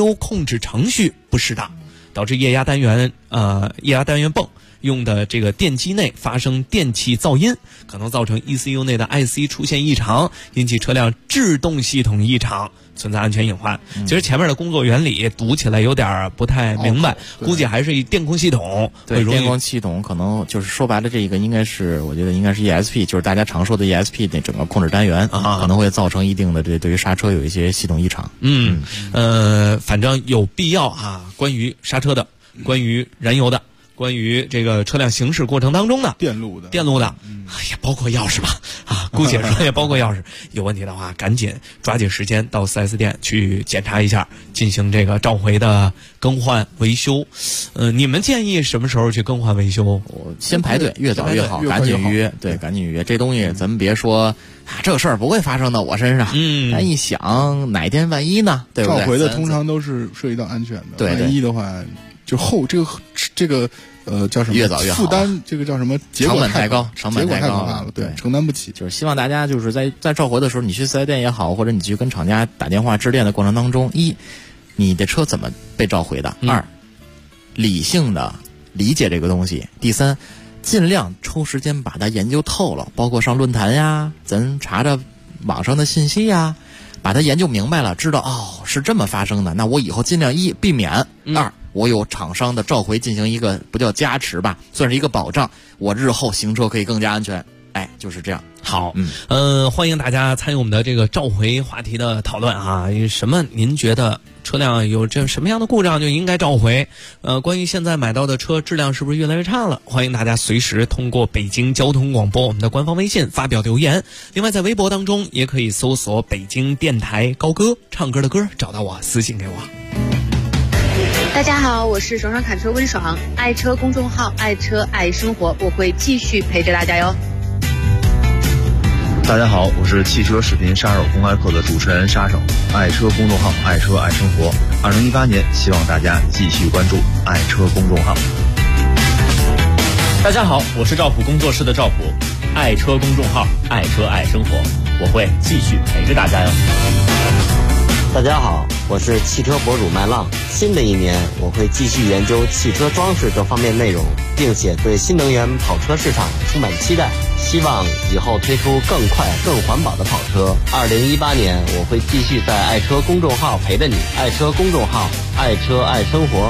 ECU 控制程序不适当，导致液压单元泵用的这个电机内发生电气噪音，可能造成 ECU 内的 IC 出现异常，引起车辆制动系统异常，存在安全隐患。其实前面的工作原理读起来有点不太明白，估计还是以电控系统。 对，电控系统可能就是说白了，这个应该是我觉得应该是 ESP， 就是大家常说的 ESP 那整个控制单元可能会造成一定的对于刹车有一些系统异常。 反正有必要啊，关于刹车的，关于燃油的，关于这个车辆行驶过程当中的电路的，也包括钥匙吧啊，姑且说也包括钥匙。有问题的话，赶紧抓紧时间到 4S 店去检查一下，进行这个召回的更换维修。你们建议什么时候去更换维修？ 我先排队，越早越好，赶紧预约。对，赶紧预约。这东西咱们别说这个事儿不会发生到我身上。咱一想哪天万一呢？对不对？ 召回的通常都是涉及到安全的， 对， 万一的话就这个叫什么？ 越早越好。 负担这个叫什么？ 成本太高，成本太高了，对，承担不起。 就是希望大家就是在召回的时候，你去4S店也好，或者你去跟厂家打电话致电的过程当中，一，你的车怎么被召回的？二，理性的理解这个东西。第三，尽量抽时间把它研究透了，包括上论坛呀，咱查查网上的信息呀，把它研究明白了，知道是这么发生的，那我以后尽量一避免，二我有厂商的召回进行一个不叫加持吧，算是一个保障，我日后行车可以更加安全。就是这样。 好，欢迎大家参与我们的这个召回话题的讨论啊！什么您觉得车辆有这什么样的故障就应该召回？关于现在买到的车质量是不是越来越差了？欢迎大家随时通过北京交通广播我们的官方微信发表留言。另外在微博当中也可以搜索北京电台高歌，唱歌的歌，找到我私信给我。 大家好，我是爽爽侃车温爽，爱车公众号爱车爱生活，我会继续陪着大家哟。 大家好，我是汽车视频杀手公开课的主持人杀手，爱车公众号爱车爱生活。2018年，希望大家继续关注爱车公众号。 大家好，我是赵普工作室的赵普，爱车公众号爱车爱生活，我会继续陪着大家哟。 大家好，我是汽车博主麦浪。新的一年，我会继续研究汽车装饰这方面内容，并且对新能源跑车市场充满期待。希望以后推出更快、更环保的跑车。2018年，我会继续在爱车公众号陪着你。爱车公众号，爱车爱生活。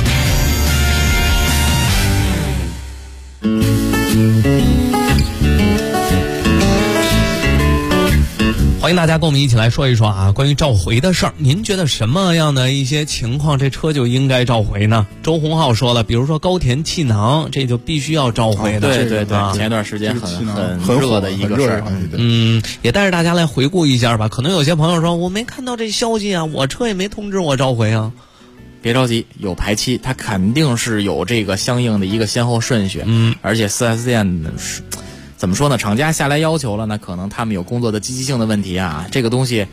欢迎大家跟我们一起来说一说啊，关于召回的事儿，您觉得什么样的一些情况这车就应该召回呢？周鸿浩说了，比如说高田气囊，这就必须要召回的。 对，前段时间很热的一个事儿。 也带着大家来回顾一下吧。可能有些朋友说，我没看到这消息啊，我车也没通知我召回啊。 别着急，有排期，它肯定是有这个相应的一个先后顺序。而且 4S 店是怎么说呢？厂家下来要求了，那可能他们有工作的积极性的问题啊。这个东西，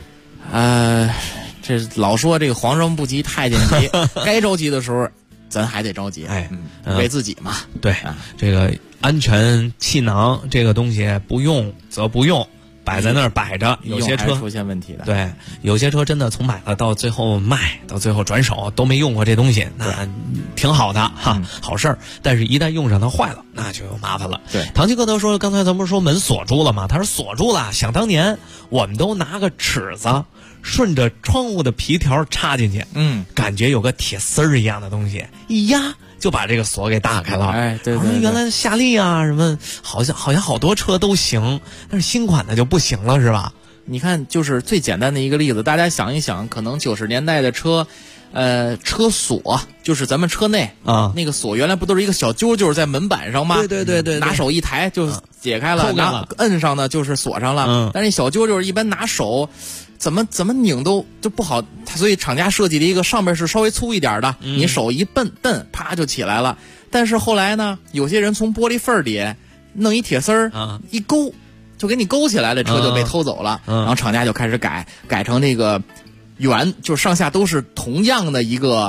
这老说这个皇上不急太监急，该着急的时候，咱还得着急。为自己嘛。 对，这个安全气囊这个东西不用则不用。摆在那儿摆着，有些车出现问题的。 对，有些车真的从买了到最后卖，到最后转手都没用过这东西，那挺好的哈，好事儿。但是，一旦用上它坏了，那就有麻烦了。 对， 唐吉诃德说，刚才咱们说门锁住了嘛，他说锁住了。想当年，我们都拿个尺子顺着窗户的皮条插进去，感觉有个铁丝儿一样的东西，一压就把这个锁给打开了。 对， 原来夏利啊什么，好像好多车都行，但是新款的就不行了，是吧？ 你看，就是最简单的一个例子，大家想一想，可能90年代的车，车锁就是咱们车内啊， 那个锁原来不都是一个小揪揪在门板上吗？ 对， 拿手一抬就解开了，摁上呢就是锁上了。但是小揪揪一般拿手怎么拧都不好，所以厂家设计了一个上边是稍微粗一点的，你手一蹬，啪就起来了。但是后来呢，有些人从玻璃缝里弄一铁丝儿一勾，就给你勾起来了，车就被偷走了。然后厂家就开始改成那个圆，就上下都是同样的一个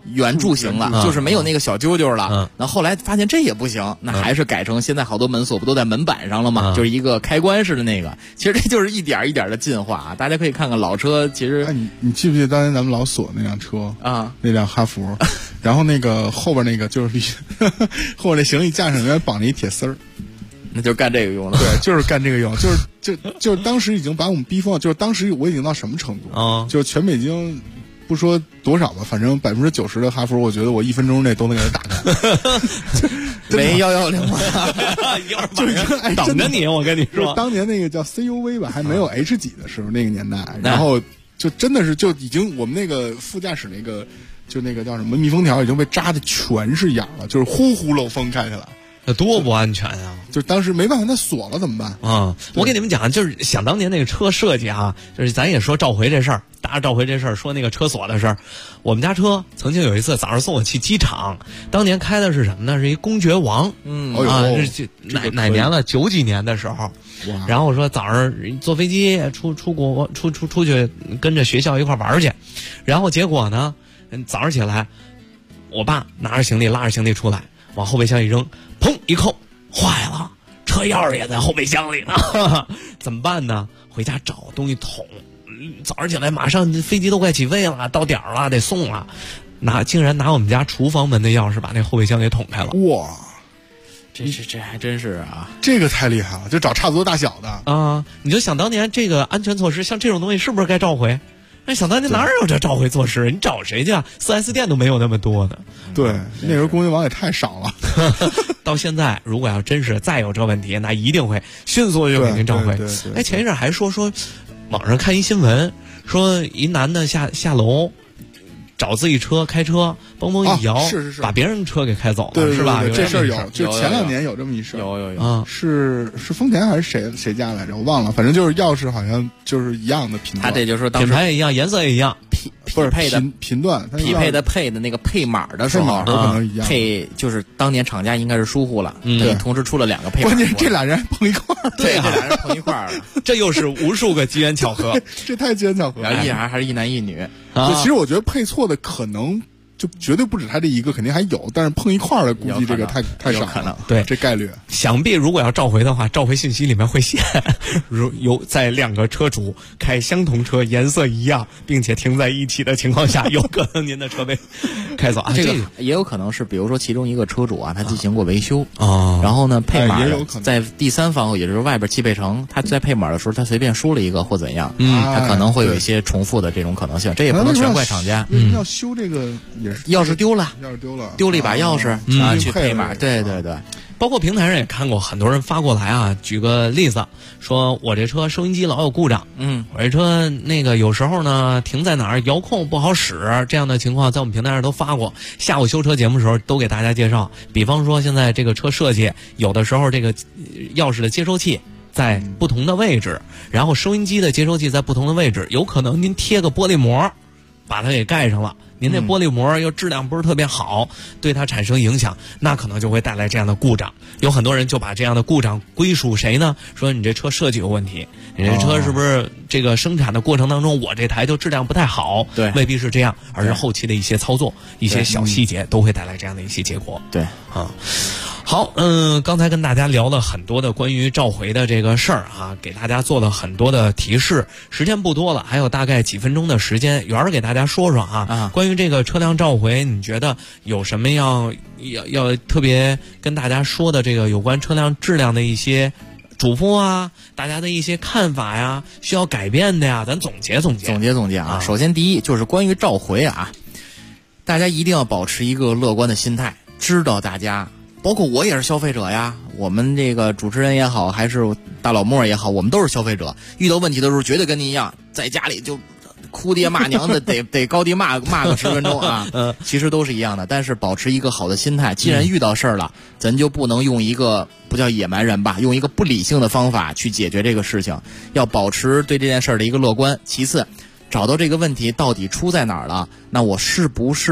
圆柱形了，就是没有那个小揪揪了。那后来发现这也不行，那还是改成现在好多门锁不都在门板上了吗？就是一个开关式的那个。其实这就是一点一点的进化啊！大家可以看看老车，其实你记不记得当年咱们老锁那辆车啊？那辆哈弗，然后那个后边那个就是后边那行李架上面绑了一铁丝儿。 那就干这个用了， 对，就是干这个用，就是当时已经把我们逼疯了，就是当时我已经到什么程度啊？就是全北京，不说多少吧，反正90%的哈弗，我觉得我1分钟内都能给它打开。 没110吗？ 就是等着你，我跟你说， 当年那个叫 CUV 吧，还没有 H 几的时候，那个年代，然后就真的是就已经我们那个副驾驶那个就那个叫什么密封条已经被扎的全是眼了，就是呼呼漏风开起来。 那多不安全啊！ 就当时没办法，那锁了怎么办啊？我给你们讲，就是想当年那个车设计啊，就是咱也说召回这事儿，打召回这事儿，说那个车锁的事儿。我们家车曾经有一次早上送我去机场，当年开的是什么呢？是一公爵王，是哪年了？90几年的时候。然后我说早上坐飞机出国出去跟着学校一块玩去，然后结果呢，早上起来，我爸拿着行李拉着行李出来，往后备箱一扔。砰！一扣，坏了，车钥匙也在后备箱里呢，怎么办呢？回家找东西捅。早上起来马上飞机都快起飞了，到点儿了得送了，竟然拿我们家厨房门的钥匙把那后备箱给捅开了。 哇！ 这还真是啊， 这个太厉害了，就找差不多大小的啊！你就想当年这个安全措施，像这种东西是不是该召回？那想当年哪有这召回措施？你找谁去啊？4S 店都没有那么多的。 对，那时候公爵王也太少了。 到现在，如果要真是再有这问题，那一定会迅速就给您召回。哎，前一阵还说，网上看一新闻，说一男的下楼。找自己车开车，嘣嘣一摇， 是把别人车给开走了， 对是吧？ 这事儿有，就前2年有这么一事儿， 有是丰田还是谁家来着？我忘了，反正就是钥匙好像就是一样的频段， 他这就是说品牌也一样，颜色也一样， 不是配的频段， 匹配的配的那个配码的时候可能一样， 配就是当年厂家应该是疏忽了，对，同时出了2个配码， 关键这俩人碰一块儿， 对，这俩人碰一块儿了， 这又是无数个机缘巧合， 这太机缘巧合了， 还是一男一女。 其实我觉得配错的可能就绝对不止他这一个，肯定还有，但是碰一块儿的估计这个太少了， 对， 这概率。 想必如果要召回的话，召回信息里面会写，有在2个车主开相同车、颜色一样，并且停在一起的情况下，有可能您的车被开走啊。 这个也有可能是，比如说其中一个车主啊，他进行过维修然后呢配码在第三方，也就是外边汽配城，他在配码的时候他随便输了一个或怎样，他可能会有一些重复的这种可能性，这也不能全怪厂家。 要修这个也是钥匙丢了一把钥匙去配码，对。 包括平台上也看过很多人发过来啊，举个例子，说我这车收音机老有故障，我这车那个有时候呢停在哪儿遥控不好使，这样的情况在我们平台上都发过。下午修车节目的时候都给大家介绍，比方说现在这个车设计有的时候这个钥匙的接收器在不同的位置，然后收音机的接收器在不同的位置，有可能您贴个玻璃膜把它给盖上了，您那玻璃膜又质量不是特别好，对它产生影响，那可能就会带来这样的故障。有很多人就把这样的故障归属谁呢？说你这车设计有问题，你这车是不是这个生产的过程当中我这台就质量不太好？ 对， 未必是这样，而是后期的一些操作、一些小细节都会带来这样的一些结果。 对啊。好，刚才跟大家聊了很多的关于召回的这个事儿啊，给大家做了很多的提示。时间不多了，还有大概几分钟的时间，元儿给大家说说啊，关于这个车辆召回，你觉得有什么要特别跟大家说的这个有关车辆质量的一些嘱咐啊，大家的一些看法呀，需要改变的呀，咱总结啊。首先第一就是关于召回啊，大家一定要保持一个乐观的心态，知道大家。包括我也是消费者呀，我们这个主持人也好，还是大老莫也好，我们都是消费者。遇到问题的时候，绝对跟您一样，在家里就哭爹骂娘的，得高低骂个10分钟啊。其实都是一样的，但是保持一个好的心态。既然遇到事儿了，咱就不能用一个不叫野蛮人吧，用一个不理性的方法去解决这个事情，要保持对这件事儿的一个乐观。其次，找到这个问题到底出在哪儿了，那我是不是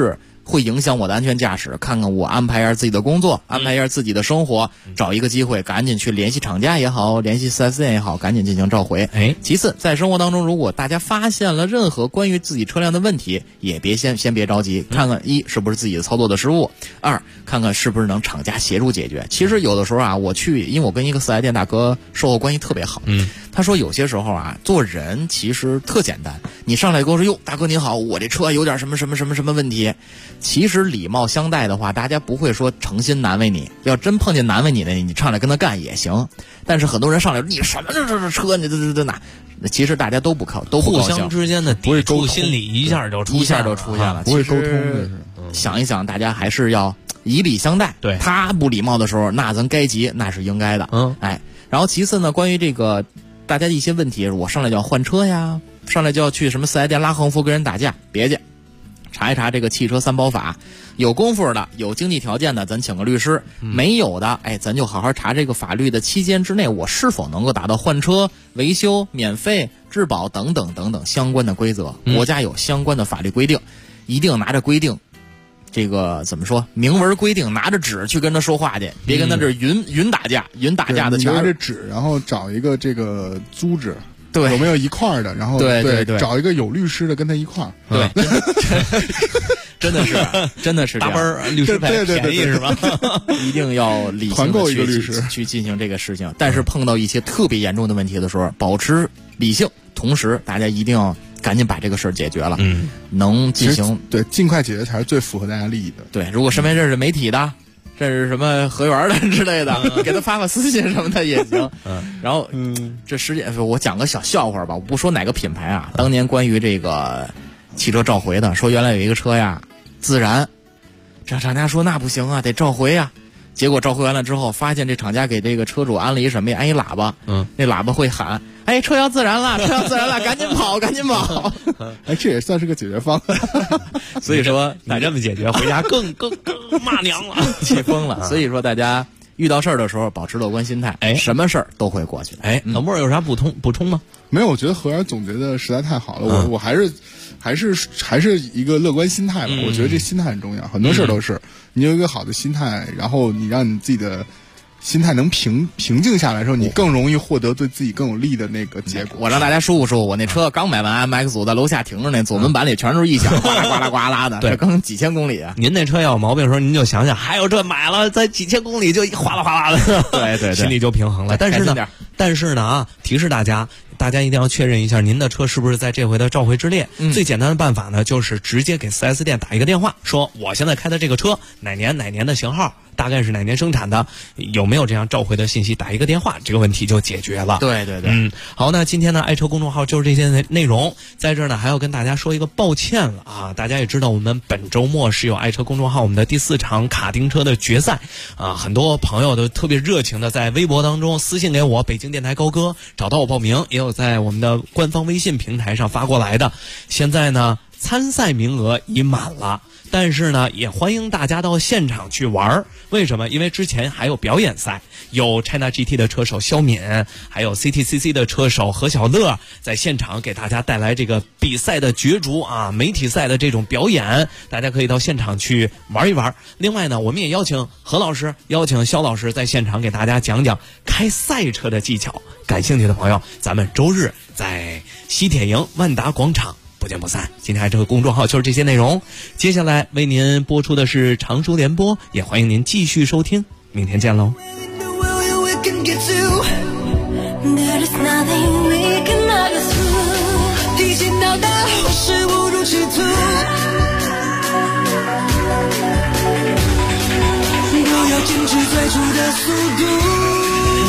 会影响我的安全驾驶，看看我安排一下自己的工作，安排一下自己的生活，找一个机会赶紧去联系厂家也好，联系 4S 店也好，赶紧进行召回。其次，在生活当中，如果大家发现了任何关于自己车辆的问题，也别先别着急，看看一是不是自己的操作的失误，二看看是不是能厂家协助解决。其实有的时候啊，因为我跟一个4S店大哥售后关系特别好，他说有些时候啊，做人其实特简单，你上来跟我说，哟，大哥您好，我这车有点什么问题，其实礼貌相待的话，大家不会说诚心难为你，要真碰见难为你的，你上来跟他干也行。但是很多人上来，你什么这车，你这哪？其实大家都不高兴， 互相之间的抵触心理一下就出现了， 不会沟通的。 想一想，大家还是要以礼相待。 对， 他不礼貌的时候，那咱该急，那是应该的。然后其次呢，关于这个大家的一些问题，我上来就要换车呀，上来就要去什么4S店拉横幅跟人打架，别介。查一查这个汽车三包法，有功夫的，有经济条件的，咱请个律师；没有的，咱就好好查这个法律的期间之内，我是否能够达到换车、维修、免费、质保等等等等相关的规则。国家有相关的法律规定，一定拿着规定，这个怎么说？明文规定，拿着纸去跟他说话去，别跟他这云打架的钱。 拿着纸，然后找一个这个租制。 对， 有没有一块的？然后对， 找一个有律师的跟他一块儿。 对，真的是大班律师费便宜是吧？ 一定要理性团购一个律师去进行这个事情。但是碰到一些特别严重的问题的时候，保持理性，同时大家一定要赶紧把这个事儿解决了。能进行尽快解决才是最符合大家利益的。 对，如果身边认识媒体的。这是什么河源的之类的，给他发私信什么的也行。然后，这时间我讲个小笑话吧，我不说哪个品牌啊。当年关于这个汽车召回的，说原来有一个车呀自燃，这厂家说那不行啊，得召回呀。结果召回完了之后，发现这厂家给这个车主安了一什么呀？安一喇叭，那喇叭会喊：“哎，车要自燃了，车要自燃了，赶紧跑，赶紧跑！” 这也算是个解决方案。 所以说， 你这么解决，回家更骂娘了， 气疯了。所以说，大家遇到事儿的时候，保持乐观心态，什么事儿都会过去。 老莫有啥补充吗？ 没有，我觉得何源总结的实在太好了。我还是一个乐观心态吧。我觉得这心态很重要，很多事儿都是你有一个好的心态，然后你让你自己的心态能平静下来的时候，你更容易获得对自己更有利的那个结果。 我让大家说我那车刚买完 MX5，在楼下停着那左门板里全是异响，呱啦呱啦呱啦的，这刚几千公里啊！ 您那车要有毛病的时候，您就想想，还有这买了在几千公里就哗啦哗啦的， 对， 心里就平衡了。但是呢啊，提示大家一定要确认一下您的车是不是在这回的召回之列。最简单的办法呢，就是直接给 4S 店打一个电话，说我现在开的这个车哪年的型号，大概是哪年生产的，有没有这样召回的信息，打一个电话，这个问题就解决了。 对， 好，那今天呢，爱车公众号就是这些内容，在这儿呢还要跟大家说一个抱歉了啊！大家也知道，我们本周末是有爱车公众号我们的第4场卡丁车的决赛啊，很多朋友都特别热情的在微博当中私信给我，北京电台高歌找到我报名，也有在我们的官方微信平台上发过来的。现在呢，参赛名额已满了。但是呢，也欢迎大家到现场去玩。为什么？因为之前还有表演赛，有 China GT 的车手肖敏，还有 CTCC 的车手何小乐在现场给大家带来这个比赛的角逐啊，媒体赛的这种表演，大家可以到现场去玩一玩。另外呢，我们也邀请何老师、邀请肖老师在现场给大家讲讲开赛车的技巧。感兴趣的朋友，咱们周日在西铁营万达广场不见不散。今天这个公众号就是这些内容，接下来为您播出的是常熟联播，也欢迎您继续收听，明天见喽。 提心吊胆，或是误入歧途，不要坚持最初的速度。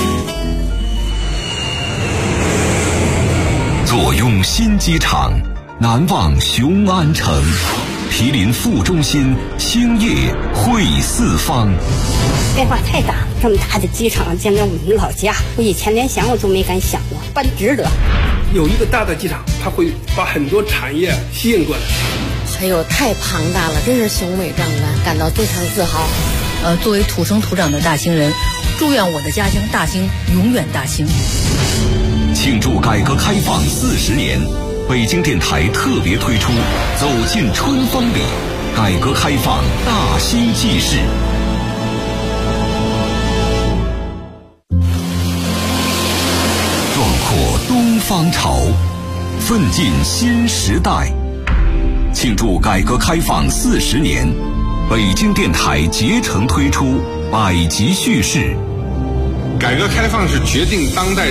坐拥新机场，难忘雄安城，毗邻副中心，兴业汇四方。 变化太大，这么大的机场，见着我们老家，我以前连想我都没敢想过，办值得。 有一个大的机场，它会把很多产业吸引过来。 哎呦，太庞大了，真是雄伟壮观，感到非常自豪。 作为土生土长的大兴人，祝愿我的家乡大兴永远大兴。 庆祝改革开放40年， 北京电台特别推出走进春风里，改革开放大新纪事。壮阔东方潮，奋进新时代。庆祝改革开放40年，北京电台竭诚推出百集叙事。 改革开放是决定当代